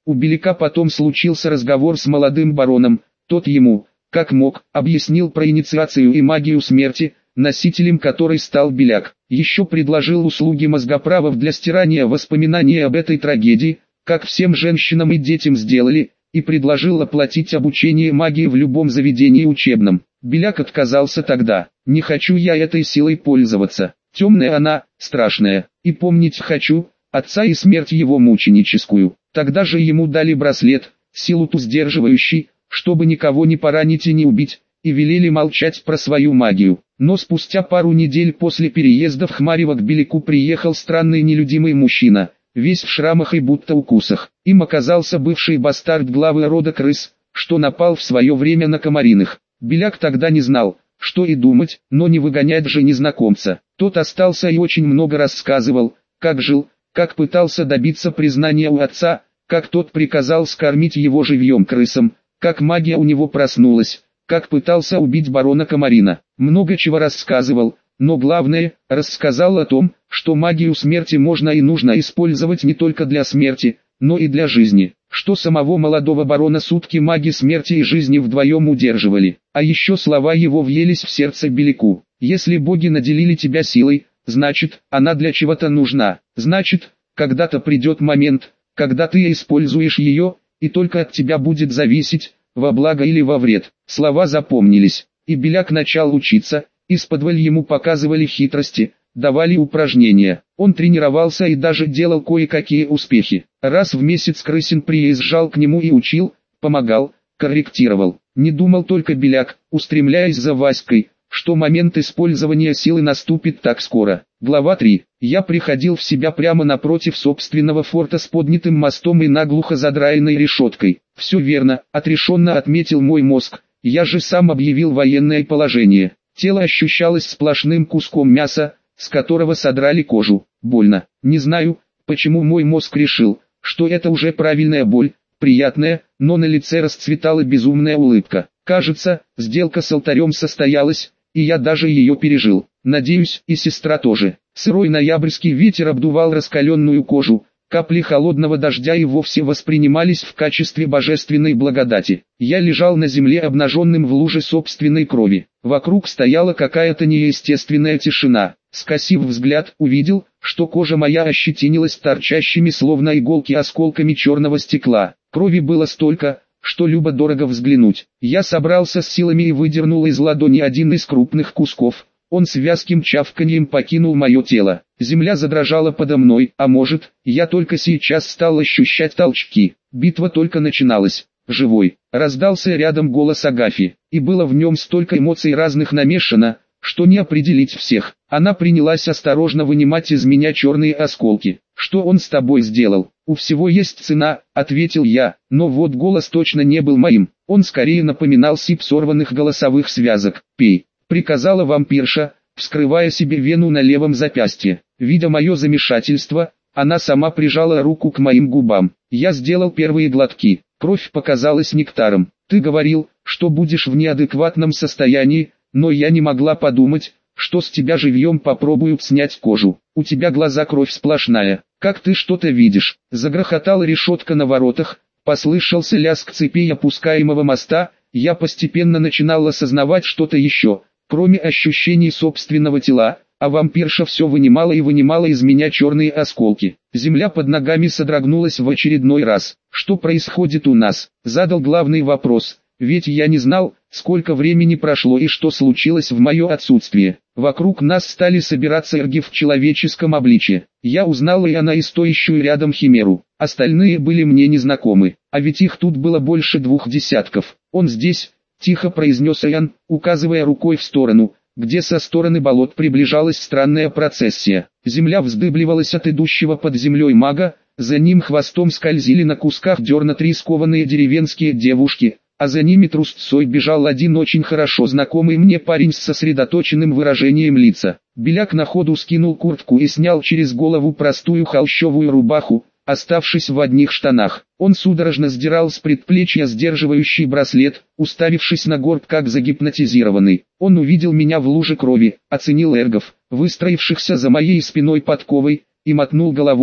У Беляка потом случился разговор с молодым бароном, тот ему, как мог, объяснил про инициацию и магию смерти, носителем которой стал Беляк. Еще предложил услуги мозгоправов для стирания воспоминаний об этой трагедии, как всем женщинам и детям сделали, и предложил оплатить обучение магии в любом заведении учебном. Беляк отказался тогда. «Не хочу я этой силой пользоваться. Темная она, страшная. И помнить хочу, отца и смерть его мученическую». Тогда же ему дали браслет, силу ту сдерживающий, чтобы никого не поранить и не убить, и велели молчать про свою магию. Но спустя пару недель после переезда в Хмарево к Беляку приехал странный нелюдимый мужчина, весь в шрамах и будто укусах. Им оказался бывший бастард главы рода крыс, что напал в свое время на Комариных. Беляк тогда не знал, что и думать, но не выгонять же незнакомца. Тот остался и очень много рассказывал, как жил, как пытался добиться признания у отца, как тот приказал скормить его живьем крысам, как магия у него проснулась, как пытался убить барона Комарина. Много чего рассказывал, но главное, рассказал о том, что магию смерти можно и нужно использовать не только для смерти, но и для жизни, что самого молодого барона сутки маги смерти и жизни вдвоем удерживали. А еще слова его въелись в сердце Беляку. «Если боги наделили тебя силой, значит, она для чего-то нужна, значит, когда-то придет момент, когда ты используешь ее, и только от тебя будет зависеть, во благо или во вред». Слова запомнились, и Беляк начал учиться, исподволь ему показывали хитрости, давали упражнения. Он тренировался и даже делал кое-какие успехи. Раз в месяц Крысин приезжал к нему и учил, помогал, корректировал. Не думал только Беляк, устремляясь за Васькой, что момент использования силы наступит так скоро. Глава три. Я приходил в себя прямо напротив собственного форта с поднятым мостом и наглухо задраенной решеткой. Все верно, отрешенно отметил мой мозг, я же сам объявил военное положение. Тело ощущалось сплошным куском мяса, с которого содрали кожу. Больно. Не знаю, почему мой мозг решил, что это уже правильная боль, приятная, но на лице расцветала безумная улыбка. Кажется, сделка с алтарем состоялась, и я даже ее пережил. Надеюсь, и сестра тоже. Сырой ноябрьский ветер обдувал раскаленную кожу, капли холодного дождя и вовсе воспринимались в качестве божественной благодати. Я лежал на земле обнаженным в луже собственной крови. Вокруг стояла какая-то неестественная тишина. Скосив взгляд, увидел, что кожа моя ощетинилась торчащими словно иголки осколками черного стекла. Крови было столько, что любо-дорого взглянуть. Я собрался с силами и выдернул из ладони один из крупных кусков. Он с вязким чавканьем покинул мое тело. Земля задрожала подо мной, а может, я только сейчас стал ощущать толчки. Битва только начиналась. Живой. Раздался рядом голос Агафьи, и было в нем столько эмоций разных намешано, что не определить всех. Она принялась осторожно вынимать из меня черные осколки. «Что он с тобой сделал?» «У всего есть цена», — ответил я, но вот голос точно не был моим. Он скорее напоминал сип сорванных голосовых связок. «Пей», — приказала вампирша, вскрывая себе вену на левом запястье. Видя мое замешательство, она сама прижала руку к моим губам. Я сделал первые глотки. Кровь показалась нектаром. «Ты говорил, что будешь в неадекватном состоянии, но я не могла подумать, что с тебя живьем попробуют снять кожу. У тебя глаза кровь сплошная. Как ты что-то видишь?» Загрохотала решетка на воротах, послышался лязг цепей опускаемого моста. Я постепенно начинал осознавать что-то еще, кроме ощущений собственного тела, а вампирша все вынимала и вынимала из меня черные осколки. Земля под ногами содрогнулась в очередной раз. «Что происходит у нас?» Задал главный вопрос. Ведь я не знал, сколько времени прошло и что случилось в мое отсутствие. Вокруг нас стали собираться эрги в человеческом обличье. Я узнал и она и стоящую рядом химеру. Остальные были мне незнакомы, а ведь их тут было больше двух десятков. «Он здесь», — тихо произнес Иоанн, указывая рукой в сторону, где со стороны болот приближалась странная процессия. Земля вздыбливалась от идущего под землей мага, за ним хвостом скользили на кусках дерна три скованные деревенские девушки, а за ними трусцой бежал один очень хорошо знакомый мне парень с сосредоточенным выражением лица. Беляк на ходу скинул куртку и снял через голову простую холщовую рубаху, оставшись в одних штанах. Он судорожно сдирал с предплечья сдерживающий браслет, уставившись на горб как загипнотизированный. Он увидел меня в луже крови, оценил эргов, выстроившихся за моей спиной подковой, и мотнул головой.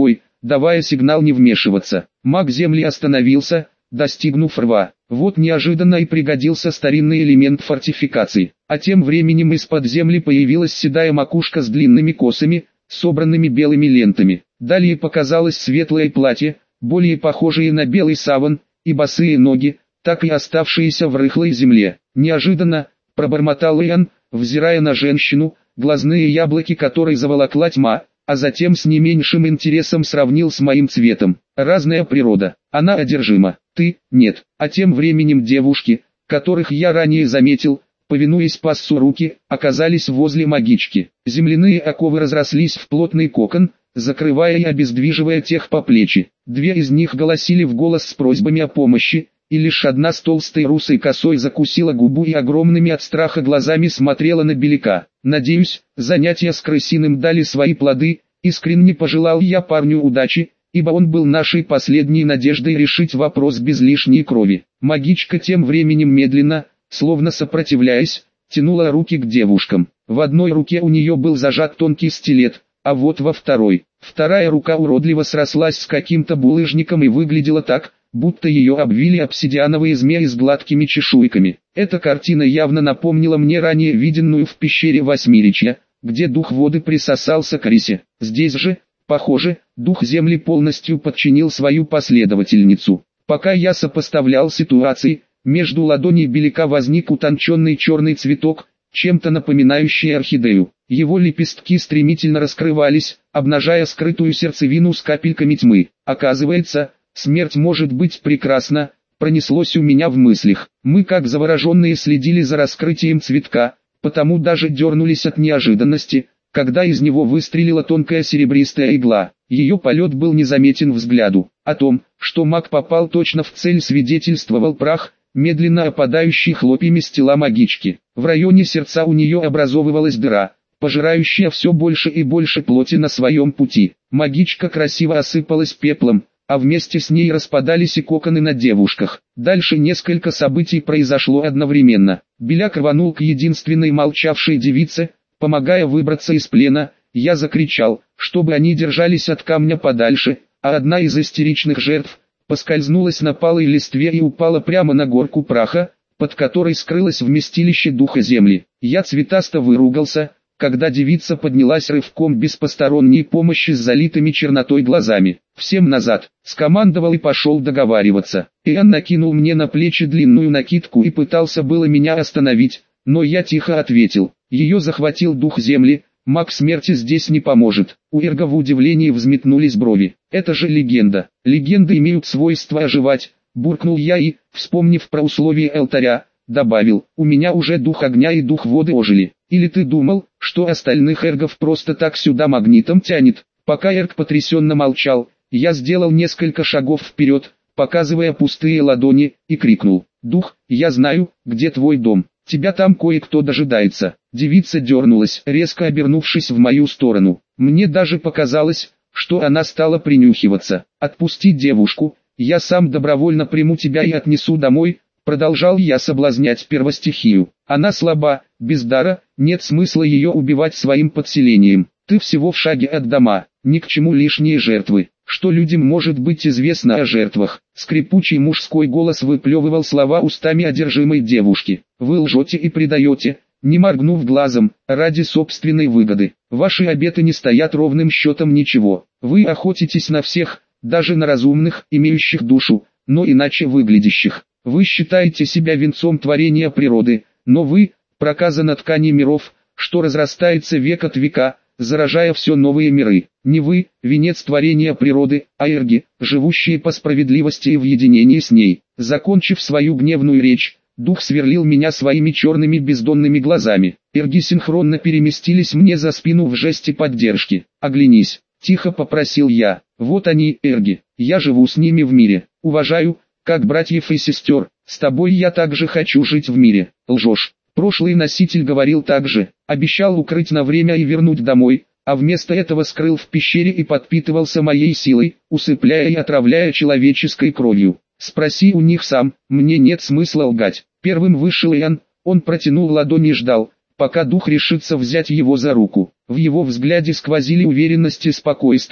давая сигнал не вмешиваться. Маг земли остановился, достигнув рва. Вот неожиданно и пригодился старинный элемент фортификации. А тем временем из-под земли появилась седая макушка с длинными косами, собранными белыми лентами. Далее показалось светлое платье, более похожее на белый саван, и босые ноги, так и оставшиеся в рыхлой земле. Неожиданно, пробормотал Иоанн, взирая на женщину, глазные яблоки которой заволокла тьма, а затем с не меньшим интересом сравнил с моим цветом. Разная природа, она одержима, ты – нет. А тем временем девушки, которых я ранее заметил, повинуясь пассу руки, оказались возле магички. Земляные оковы разрослись в плотный кокон, закрывая и обездвиживая тех по плечи. Две из них голосили в голос с просьбами о помощи, и лишь одна с толстой русой косой закусила губу и огромными от страха глазами смотрела на Беляка. Надеюсь, занятия с крысиным дали свои плоды, искренне пожелал я парню удачи, ибо он был нашей последней надеждой решить вопрос без лишней крови. Магичка тем временем медленно, словно сопротивляясь, тянула руки к девушкам. В одной руке у нее был зажат тонкий стилет, а вот во второй, вторая рука уродливо срослась с каким-то булыжником и выглядела так, будто ее обвили обсидиановые змеи с гладкими чешуйками. Эта картина явно напомнила мне ранее виденную в пещере Восьмиречья, где дух воды присосался к рисе. Здесь же, похоже, дух земли полностью подчинил свою последовательницу. Пока я сопоставлял ситуации, между ладоней Беляка возник утонченный черный цветок, чем-то напоминающий орхидею. Его лепестки стремительно раскрывались, обнажая скрытую сердцевину с капельками тьмы. Оказывается, смерть может быть прекрасна, пронеслось у меня в мыслях. Мы как завороженные следили за раскрытием цветка, потому даже дернулись от неожиданности, когда из него выстрелила тонкая серебристая игла. Ее полет был незаметен взгляду. О том, что маг попал точно в цель, свидетельствовал прах, медленно опадающий хлопьями с тела магички. В районе сердца у нее образовывалась дыра, пожирающая все больше и больше плоти на своем пути. Магичка красиво осыпалась пеплом, а вместе с ней распадались и коконы на девушках. Дальше несколько событий произошло одновременно. Беляк рванул к единственной молчавшей девице, помогая выбраться из плена. Я закричал, чтобы они держались от камня подальше, а одна из истеричных жертв поскользнулась на палой листве и упала прямо на горку праха, под которой скрылось вместилище духа земли. Я цветасто выругался, когда девица поднялась рывком без посторонней помощи с залитыми чернотой глазами. «Всем назад!» — скомандовал и пошел договариваться. Иоанн накинул мне на плечи длинную накидку и пытался было меня остановить, но я тихо ответил. Ее захватил дух земли, маг смерти здесь не поможет. У Эрга в удивлении взметнулись брови. Это же легенда. Легенды имеют свойство оживать, буркнул я и, вспомнив про условия алтаря, добавил, у меня уже дух огня и дух воды ожили. Или ты думал, что остальных эргов просто так сюда магнитом тянет? Пока Эрг потрясенно молчал, я сделал несколько шагов вперед, показывая пустые ладони, и крикнул. «Дух, я знаю, где твой дом. Тебя там кое-кто дожидается». Девица дернулась, резко обернувшись в мою сторону. Мне даже показалось, что она стала принюхиваться. «Отпусти девушку, я сам добровольно приму тебя и отнесу домой», продолжал я соблазнять первостихию. «Она слаба, без дара, нет смысла ее убивать своим подселением. Ты всего в шаге от дома, ни к чему лишние жертвы. Что людям может быть известно о жертвах?» Скрипучий мужской голос выплевывал слова устами одержимой девушки. «Вы лжете и предаете, не моргнув глазом, ради собственной выгоды. Ваши обеты не стоят ровным счетом ничего. Вы охотитесь на всех, даже на разумных, имеющих душу, но иначе выглядящих. Вы считаете себя венцом творения природы, но вы – проказа на ткани миров, что разрастается век от века, заражая все новые миры. Не вы – венец творения природы, а эрги, живущие по справедливости и в единении с ней». Закончив свою гневную речь, дух сверлил меня своими черными бездонными глазами. Эрги синхронно переместились мне за спину в жесте поддержки. «Оглянись», – тихо попросил я. «Вот они, эрги, я живу с ними в мире, уважаю, как братьев и сестер, с тобой я также хочу жить в мире». «Лжешь». Прошлый носитель говорил так же, обещал укрыть на время и вернуть домой, а вместо этого скрыл в пещере и подпитывался моей силой, усыпляя и отравляя человеческой кровью. Спроси у них сам, мне нет смысла лгать. Первым вышел Иоанн, он протянул ладонь и ждал, пока дух решится взять его за руку. В его взгляде сквозили уверенность и спокойствие.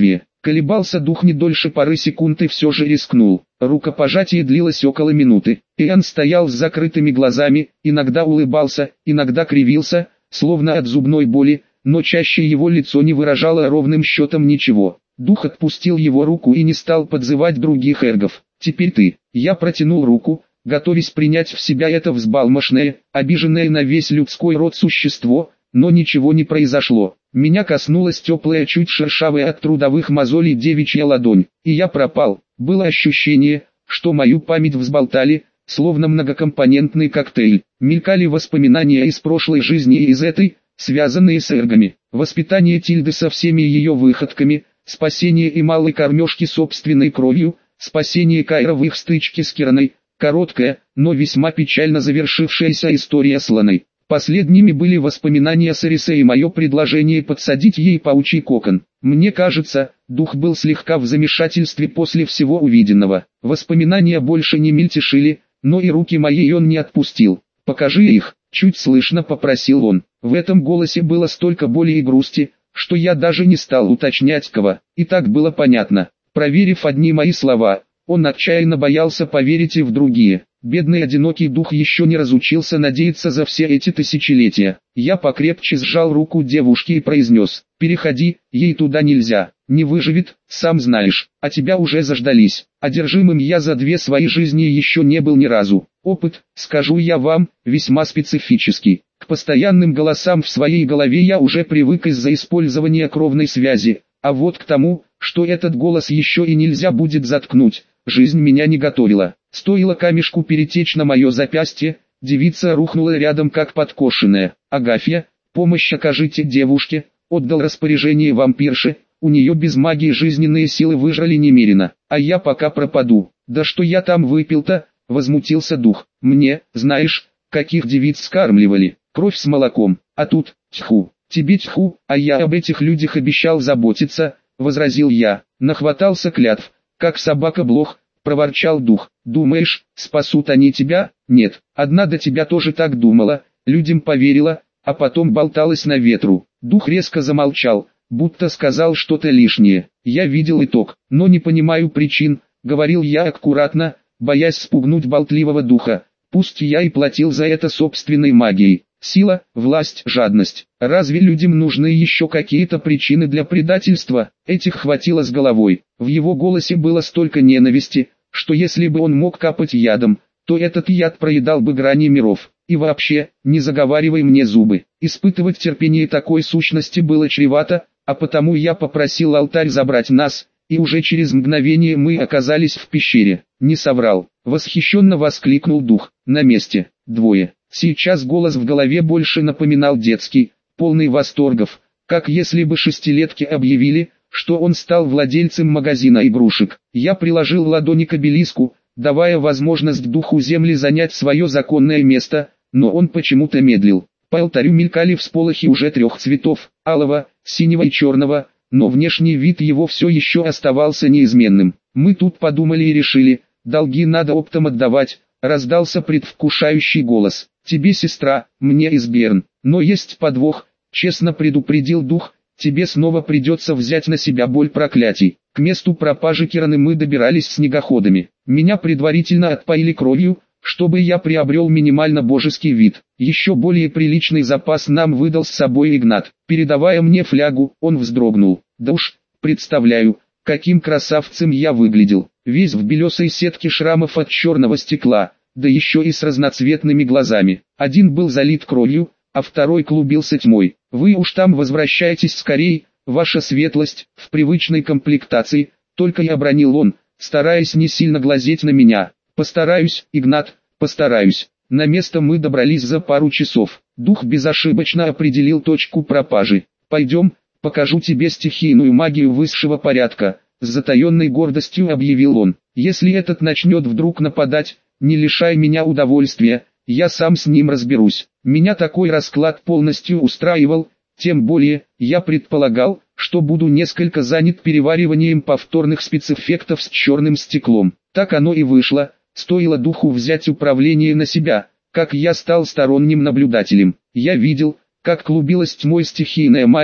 Колебался дух не дольше пары секунд и все же рискнул. Рукопожатие длилось около минуты. Иоанн стоял с закрытыми глазами, иногда улыбался, иногда кривился, словно от зубной боли, но чаще его лицо не выражало ровным счетом ничего. Дух отпустил его руку и не стал подзывать других эргов. «Теперь ты». Я протянул руку, готовясь принять в себя это взбалмошное, обиженное на весь людской род существо, но ничего не произошло. Меня коснулась теплая, чуть шершавая от трудовых мозолей девичья ладонь, и я пропал. Было ощущение, что мою память взболтали, словно многокомпонентный коктейль. Мелькали воспоминания из прошлой жизни и из этой, связанные с эргами. Воспитание Тильды со всеми ее выходками, спасение и малой кормежки собственной кровью, спасение Кайра в их стычке с Кираной, короткая, но весьма печально завершившаяся история с Ланой. Последними были воспоминания Сарисы и мое предложение подсадить ей паучий кокон. Мне кажется, дух был слегка в замешательстве после всего увиденного. Воспоминания больше не мельтешили, но и руки мои он не отпустил. «Покажи их», — чуть слышно попросил он. В этом голосе было столько боли и грусти, что я даже не стал уточнять кого. И так было понятно. Проверив одни мои слова, он отчаянно боялся поверить и в другие. Бедный одинокий дух еще не разучился надеяться за все эти тысячелетия. Я покрепче сжал руку девушки и произнес: «Переходи, ей туда нельзя, не выживет, сам знаешь, а тебя уже заждались». Одержимым я за две свои жизни еще не был ни разу. Опыт, скажу я вам, весьма специфический. К постоянным голосам в своей голове я уже привык из-за использования кровной связи, а вот к тому, что этот голос еще и нельзя будет заткнуть, жизнь меня не готовила. Стоило камешку перетечь на мое запястье, девица рухнула рядом как подкошенная. «Агафья, помощь окажите девушке», — отдал распоряжение вампирше, «у нее без магии жизненные силы выжрали немерено, а я пока пропаду». «Да что я там выпил-то?» — возмутился дух. «Мне, знаешь, каких девиц скармливали, кровь с молоком, а тут, тьфу, тебе тьфу, а я об этих людях обещал заботиться», — возразил я. Нахватался клятв, как собака-блох, проворчал дух. «Думаешь, спасут они тебя?» «Нет, одна до тебя тоже так думала, людям поверила, а потом болталась на ветру». Дух резко замолчал, будто сказал что-то лишнее. Я видел итог, но не понимаю причин, говорил я аккуратно, боясь спугнуть болтливого духа. Пусть я и платил за это собственной магией. Сила, власть, жадность. Разве людям нужны еще какие-то причины для предательства? Этих хватило с головой. В его голосе было столько ненависти, что если бы он мог капать ядом, то этот яд проедал бы грани миров. И вообще, не заговаривай мне зубы. Испытывать терпение такой сущности было чревато, а потому я попросил алтарь забрать нас, и уже через мгновение мы оказались в пещере. Не соврал. Восхищенно воскликнул дух. На месте. Двое. Сейчас голос в голове больше напоминал детский, полный восторгов, как если бы шестилетки объявили, что он стал владельцем магазина игрушек. Я приложил ладони к обелиску, давая возможность духу земли занять свое законное место, но он почему-то медлил. По алтарю мелькали всполохи уже трех цветов, алого, синего и черного, но внешний вид его все еще оставался неизменным. Мы тут подумали и решили, долги надо оптом отдавать, раздался предвкушающий голос. «Тебе, сестра, мне из Берн, но есть подвох», честно предупредил дух, «тебе снова придется взять на себя боль проклятий». К месту пропажи Кираны мы добирались снегоходами. Меня предварительно отпоили кровью, чтобы я приобрел минимально божеский вид. Еще более приличный запас нам выдал с собой Игнат. Передавая мне флягу, он вздрогнул. Да уж, представляю, каким красавцем я выглядел. Весь в белесой сетке шрамов от черного стекла, да еще и с разноцветными глазами. Один был залит кровью, а второй клубился тьмой. «Вы уж там возвращайтесь скорей, ваша светлость», в привычной комплектации, только и обронил он, стараясь не сильно глазеть на меня. «Постараюсь, Игнат, постараюсь». На место мы добрались за пару часов. Дух безошибочно определил точку пропажи. «Пойдем, покажу тебе стихийную магию высшего порядка», с затаенной гордостью объявил он. «Если этот начнет вдруг нападать, не лишай меня удовольствия, я сам с ним разберусь». Меня такой расклад полностью устраивал, тем более, я предполагал, что буду несколько занят перевариванием повторных спецэффектов с черным стеклом. Так оно и вышло, стоило духу взять управление на себя, как я стал сторонним наблюдателем. Я видел, как клубилась тьмой стихийная магия,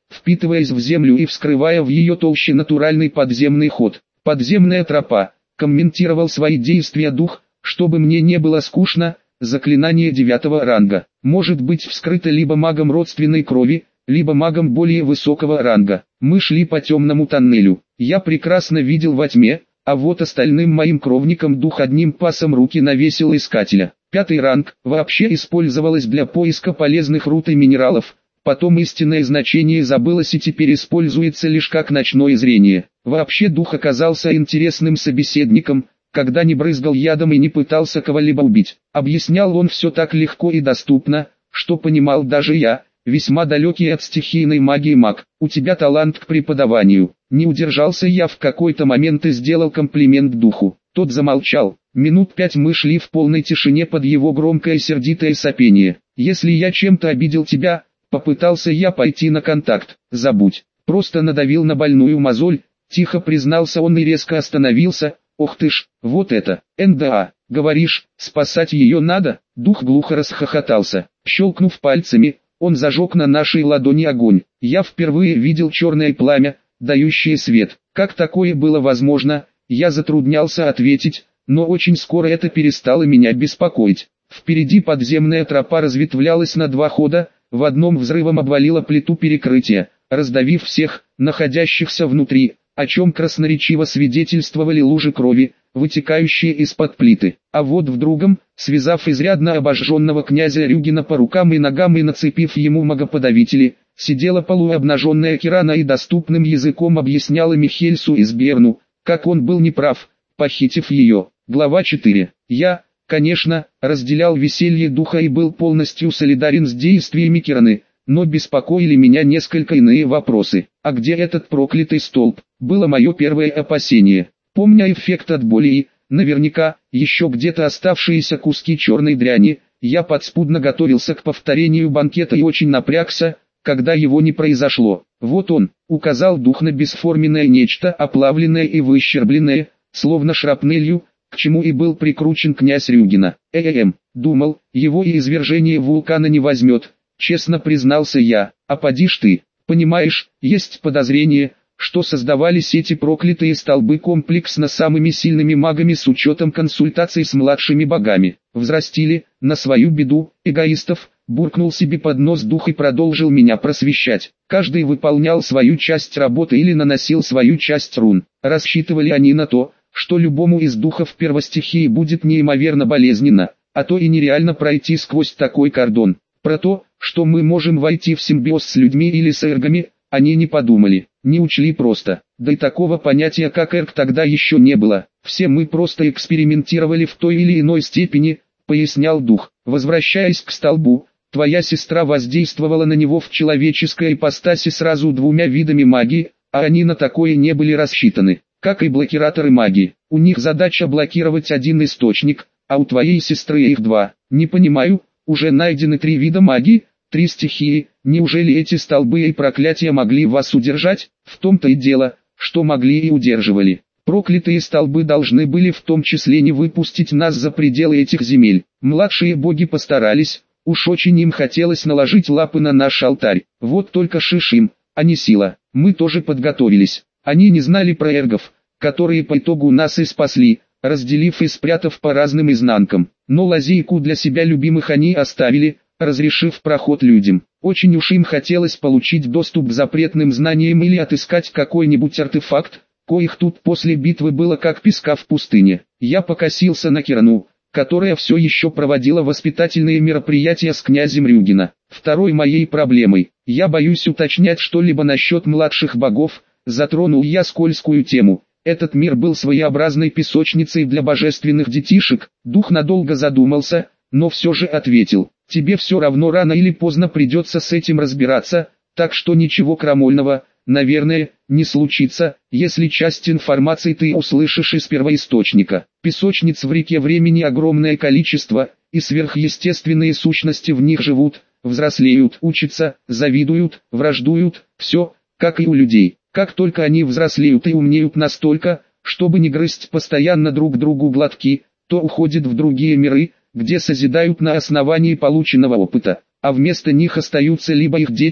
впитываясь в землю и вскрывая в ее толще натуральный подземный ход. «Подземная тропа», — комментировал свои действия дух, чтобы мне не было скучно. Заклинание девятого ранга может быть вскрыто либо магом родственной крови, либо магом более высокого ранга. Мы шли по темному тоннелю. Я прекрасно видел во тьме, а вот остальным моим кровникам дух одним пасом руки навесил искателя. Пятый ранг вообще использовалось для поиска полезных руд и минералов, потом истинное значение забылось и теперь используется лишь как ночное зрение. Вообще дух оказался интересным собеседником, когда не брызгал ядом и не пытался кого-либо убить. Объяснял он все так легко и доступно, что понимал даже я, весьма далекий от стихийной магии маг. «У тебя талант к преподаванию». Не удержался я в какой-то момент и сделал комплимент духу. Тот замолчал. Минут пять мы шли в полной тишине под его громкое сердитое сопение. «Если я чем-то обидел тебя», попытался я пойти на контакт. «Забудь». Просто надавил на больную мозоль, тихо признался он и резко остановился. «Ох ты ж, вот это, эн дэ а, говоришь, спасать ее надо?» Дух глухо расхохотался. Щелкнув пальцами, он зажег на нашей ладони огонь. Я впервые видел черное пламя, дающее свет. Как такое было возможно, я затруднялся ответить, но очень скоро это перестало меня беспокоить. Впереди подземная тропа разветвлялась на два хода, в одном взрывом обвалила плиту перекрытия, раздавив всех, находящихся внутри, о чем красноречиво свидетельствовали лужи крови, вытекающие из-под плиты. А вот в другом, связав изрядно обожженного князя Рюгина по рукам и ногам и нацепив ему магоподавители, сидела полуобнаженная Кирана и доступным языком объясняла Михельсу из Берну, как он был неправ, похитив ее. Глава четыре. Я, конечно, разделял веселье духа и был полностью солидарен с действиями Кираны, но беспокоили меня несколько иные вопросы. А где этот проклятый столб? Было мое первое опасение. Помня эффект от боли и, наверняка, еще где-то оставшиеся куски черной дряни, я подспудно готовился к повторению банкета и очень напрягся, когда его не произошло. Вот он, указал дух на бесформенное нечто, оплавленное и выщербленное, словно шрапнелью, к чему и был прикручен князь Рюгина. Эм, думал, его и извержение вулкана не возьмет, честно признался я. А поди ж ты, понимаешь, есть подозрение, что создавались эти проклятые столбы комплексно самыми сильными магами с учетом консультаций с младшими богами. Взрастили, на свою беду, эгоистов, буркнул себе под нос дух и продолжил меня просвещать. Каждый выполнял свою часть работы или наносил свою часть рун. Рассчитывали они на то, что любому из духов первостихии будет неимоверно болезненно, а то и нереально пройти сквозь такой кордон. Про то, что мы можем войти в симбиоз с людьми или с эргами, они не подумали, не учли просто. Да и такого понятия как эрг тогда еще не было. Все мы просто экспериментировали в той или иной степени, пояснял дух. Возвращаясь к столбу, твоя сестра воздействовала на него в человеческой ипостаси сразу двумя видами магии, а они на такое не были рассчитаны. Как и блокираторы магии, у них задача блокировать один источник, а у твоей сестры их два. Не понимаю, уже найдены три вида магии, три стихии, неужели эти столбы и проклятия могли вас удержать? В том-то и дело, что могли и удерживали. Проклятые столбы должны были в том числе не выпустить нас за пределы этих земель. Младшие боги постарались, уж очень им хотелось наложить лапы на наш алтарь. Вот только шиш им, а не сила. Мы тоже подготовились. Они не знали про эргов, которые по итогу нас и спасли, разделив и спрятав по разным изнанкам. Но лазейку для себя любимых они оставили, разрешив проход людям. Очень уж им хотелось получить доступ к запретным знаниям или отыскать какой-нибудь артефакт, коих тут после битвы было как песка в пустыне. Я покосился на Кирану, которая все еще проводила воспитательные мероприятия с князем Рюгина. Второй моей проблемой, я боюсь уточнять что-либо насчет младших богов, затронул я скользкую тему. Этот мир был своеобразной песочницей для божественных детишек. Дух надолго задумался, но все же ответил: тебе все равно рано или поздно придется с этим разбираться, так что ничего крамольного, наверное, не случится, если часть информации ты услышишь из первоисточника. Песочниц в реке времени огромное количество, и сверхъестественные сущности в них живут, взрослеют, учатся, завидуют, враждуют, все, как и у людей. Как только они взрослеют и умнеют настолько, чтобы не грызть постоянно друг другу глотки, то уходят в другие миры, где созидают на основании полученного опыта, а вместо них остаются либо их дети,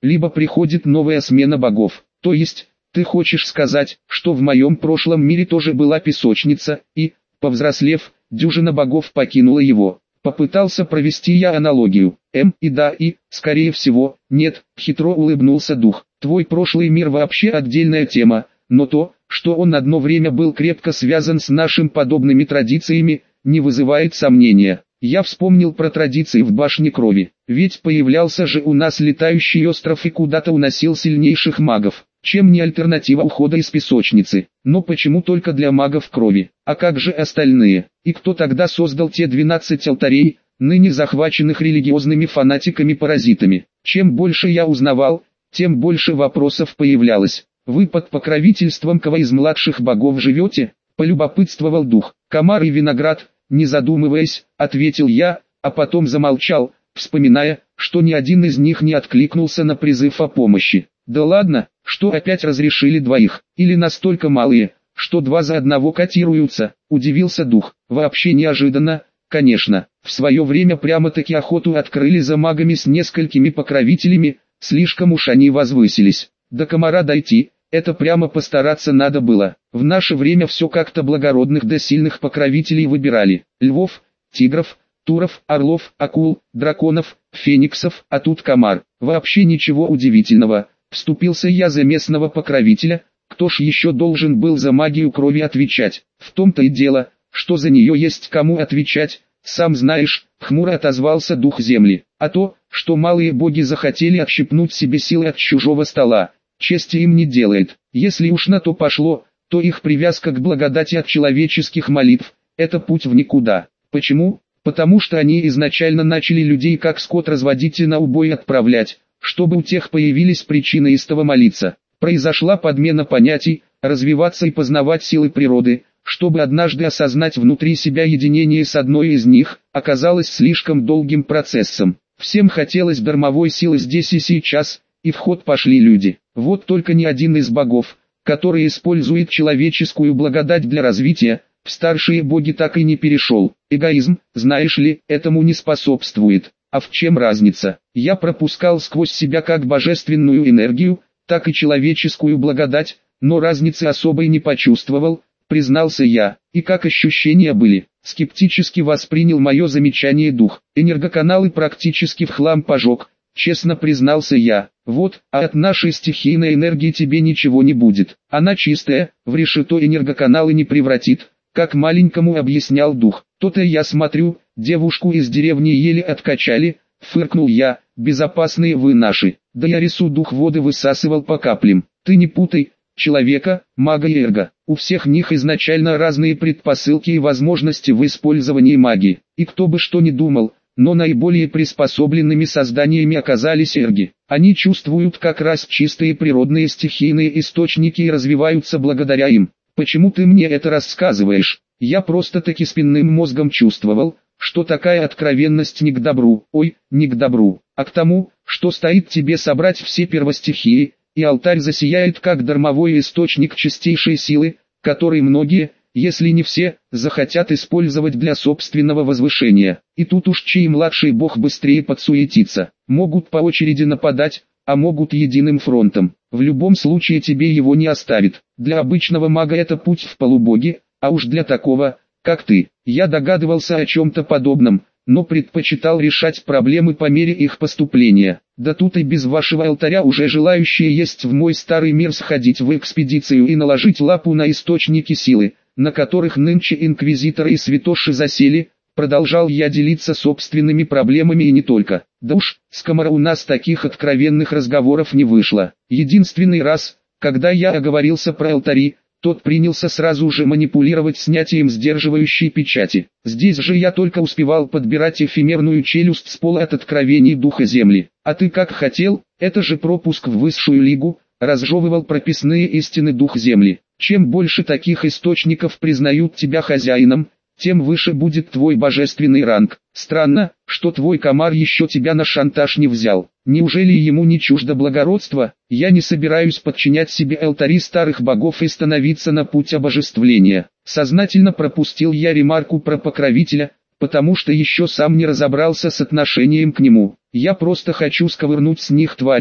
либо приходит новая смена богов. То есть, ты хочешь сказать, что в моем прошлом мире тоже была песочница, и, повзрослев, дюжина богов покинула его. Попытался провести я аналогию. М и да и, скорее всего, нет, хитро улыбнулся дух. Твой прошлый мир вообще отдельная тема, но то, что он одно время был крепко связан с нашими подобными традициями, не вызывает сомнения. Я вспомнил про традиции в башне крови, ведь появлялся же у нас летающий остров и куда-то уносил сильнейших магов. Чем не альтернатива ухода из песочницы? Но почему только для магов крови? А как же остальные? И кто тогда создал те двенадцать алтарей, ныне захваченных религиозными фанатиками-паразитами? Чем больше я узнавал, тем больше вопросов появлялось. Вы под покровительством кого из младших богов живете? Полюбопытствовал дух. Комар и виноград, не задумываясь, ответил я, а потом замолчал, вспоминая, что ни один из них не откликнулся на призыв о помощи. Да ладно, что опять разрешили двоих, или настолько малые, что два за одного котируются, удивился дух. Вообще неожиданно, конечно, в свое время прямо-таки охоту открыли за магами с несколькими покровителями, слишком уж они возвысились. До комара дойти, это прямо постараться надо было. В наше время все как-то благородных да сильных покровителей выбирали. Львов, тигров, туров, орлов, акул, драконов, фениксов, а тут комар. Вообще ничего удивительного. Вступился я за местного покровителя, кто ж еще должен был за магию крови отвечать? В том-то и дело, что за нее есть кому отвечать, сам знаешь, хмуро отозвался дух земли. А то, что малые боги захотели отщипнуть себе силы от чужого стола, чести им не делает. Если уж на то пошло, то их привязка к благодати от человеческих молитв – это путь в никуда. Почему? Потому что они изначально начали людей как скот разводить и на убой отправлять, чтобы у тех появились причины истово молиться. Произошла подмена понятий, развиваться и познавать силы природы, чтобы однажды осознать внутри себя единение с одной из них, оказалось слишком долгим процессом. Всем хотелось дармовой силы здесь и сейчас, и в ход пошли люди. Вот только ни один из богов, который использует человеческую благодать для развития, в старшие боги так и не перешел. Эгоизм, знаешь ли, этому не способствует. А в чем разница? Я пропускал сквозь себя как божественную энергию, так и человеческую благодать, но разницы особой не почувствовал, признался я. И как ощущения были? Скептически воспринял мое замечание дух. Энергоканалы практически в хлам пожег, честно признался я. Вот, а от нашей стихийной энергии тебе ничего не будет. Она чистая, в решето энергоканалы не превратит, как маленькому объяснял дух. То-то я смотрю, девушку из деревни еле откачали, фыркнул я, безопасные вы наши. Да я рису дух воды высасывал по каплям. Ты не путай, человека, мага и эрго. У всех них изначально разные предпосылки и возможности в использовании магии. И кто бы что ни думал, но наиболее приспособленными созданиями оказались эрги. Они чувствуют как раз чистые природные стихийные источники и развиваются благодаря им. Почему ты мне это рассказываешь? Я просто-таки спинным мозгом чувствовал, что такая откровенность не к добру, ой, не к добру, а к тому, что стоит тебе собрать все первостихии, и алтарь засияет как дармовой источник чистейшей силы, который многие, если не все, захотят использовать для собственного возвышения. И тут уж чей младший бог быстрее подсуетится. Могут по очереди нападать, а могут единым фронтом. В любом случае тебе его не оставит. Для обычного мага это путь в полубоги, а уж для такого, как ты, я догадывался о чем-то подобном, но предпочитал решать проблемы по мере их поступления. Да тут и без вашего алтаря уже желающие есть в мой старый мир сходить в экспедицию и наложить лапу на источники силы, на которых нынче инквизиторы и святоши засели. Продолжал я делиться собственными проблемами и не только. Да уж, с комара у нас таких откровенных разговоров не вышло. Единственный раз, когда я оговорился про алтари, тот принялся сразу же манипулировать снятием сдерживающей печати. Здесь же я только успевал подбирать эфемерную челюсть с пола от откровений духа земли. А ты как хотел, это же пропуск в высшую лигу, разжевывал прописные истины дух земли. Чем больше таких источников признают тебя хозяином, тем выше будет твой божественный ранг. Странно, что твой комар еще тебя на шантаж не взял. Неужели ему не чуждо благородство? Я не собираюсь подчинять себе алтари старых богов и становиться на путь обожествления. Сознательно пропустил я ремарку про покровителя, потому что еще сам не разобрался с отношением к нему. Я просто хочу сковырнуть с них твари,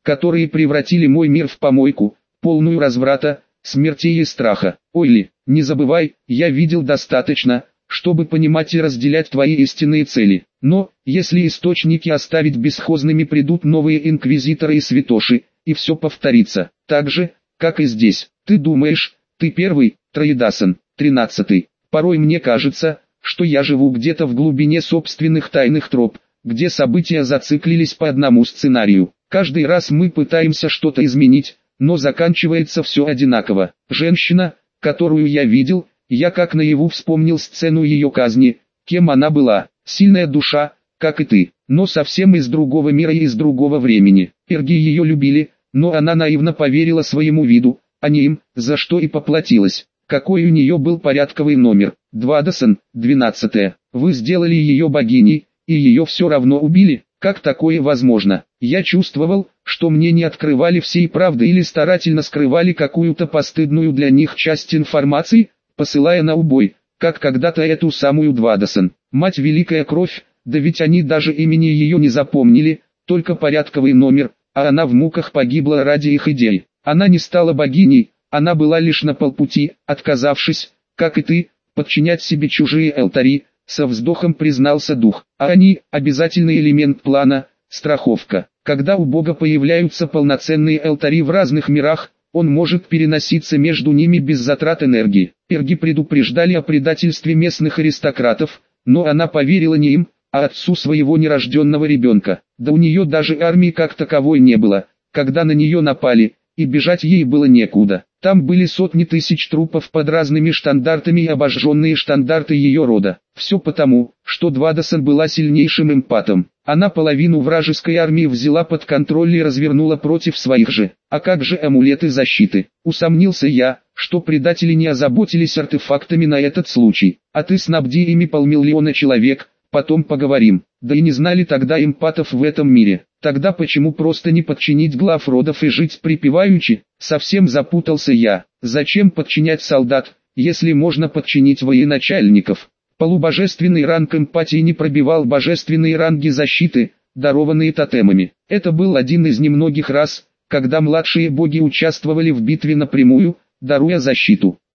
которые превратили мой мир в помойку, полную разврата, смертей и страха. Ойли, не забывай, я видел достаточно, чтобы понимать и разделять твои истинные цели. Но, если источники оставить бесхозными, придут новые инквизиторы и святоши, и все повторится. Так же, как и здесь. Ты думаешь, ты первый, Троедасан, тринадцатый. Порой мне кажется, что я живу где-то в глубине собственных тайных троп, где события зациклились по одному сценарию. Каждый раз мы пытаемся что-то изменить, но заканчивается все одинаково. Женщина, которую я видел, я как наяву вспомнил сцену ее казни, кем она была, сильная душа, как и ты, но совсем из другого мира и из другого времени. Эрги ее любили, но она наивно поверила своему виду, а не им, за что и поплатилась. Какой у нее был порядковый номер? Двадасан, двенадцатое. Вы сделали ее богиней, и ее все равно убили? Как такое возможно? Я чувствовал, что мне не открывали всей правды или старательно скрывали какую-то постыдную для них часть информации, посылая на убой, как когда-то эту самую Двадасан. Мать Великая Кровь, да ведь они даже имени ее не запомнили, только порядковый номер, а она в муках погибла ради их идей. Она не стала богиней, она была лишь на полпути, отказавшись, как и ты, подчинять себе чужие алтари, со вздохом признался дух. А они – обязательный элемент плана, страховка. Когда у Бога появляются полноценные алтари в разных мирах, он может переноситься между ними без затрат энергии. Эрги предупреждали о предательстве местных аристократов, но она поверила не им, а отцу своего нерожденного ребенка. Да у нее даже армии как таковой не было, когда на нее напали, и бежать ей было некуда. Там были сотни тысяч трупов под разными штандартами и обожженные штандарты ее рода. Все потому, что Двадасан была сильнейшим эмпатом. Она половину вражеской армии взяла под контроль и развернула против своих же. А как же амулеты защиты? Усомнился я, что предатели не озаботились артефактами на этот случай. А ты снабди ими полмиллиона человек, потом поговорим. Да и не знали тогда эмпатов в этом мире. Тогда почему просто не подчинить глав родов и жить припеваючи? Совсем запутался я. Зачем подчинять солдат, если можно подчинить военачальников? Полубожественный ранг эмпатии не пробивал божественные ранги защиты, дарованные тотемами. Это был один из немногих раз, когда младшие боги участвовали в битве напрямую, даруя защиту.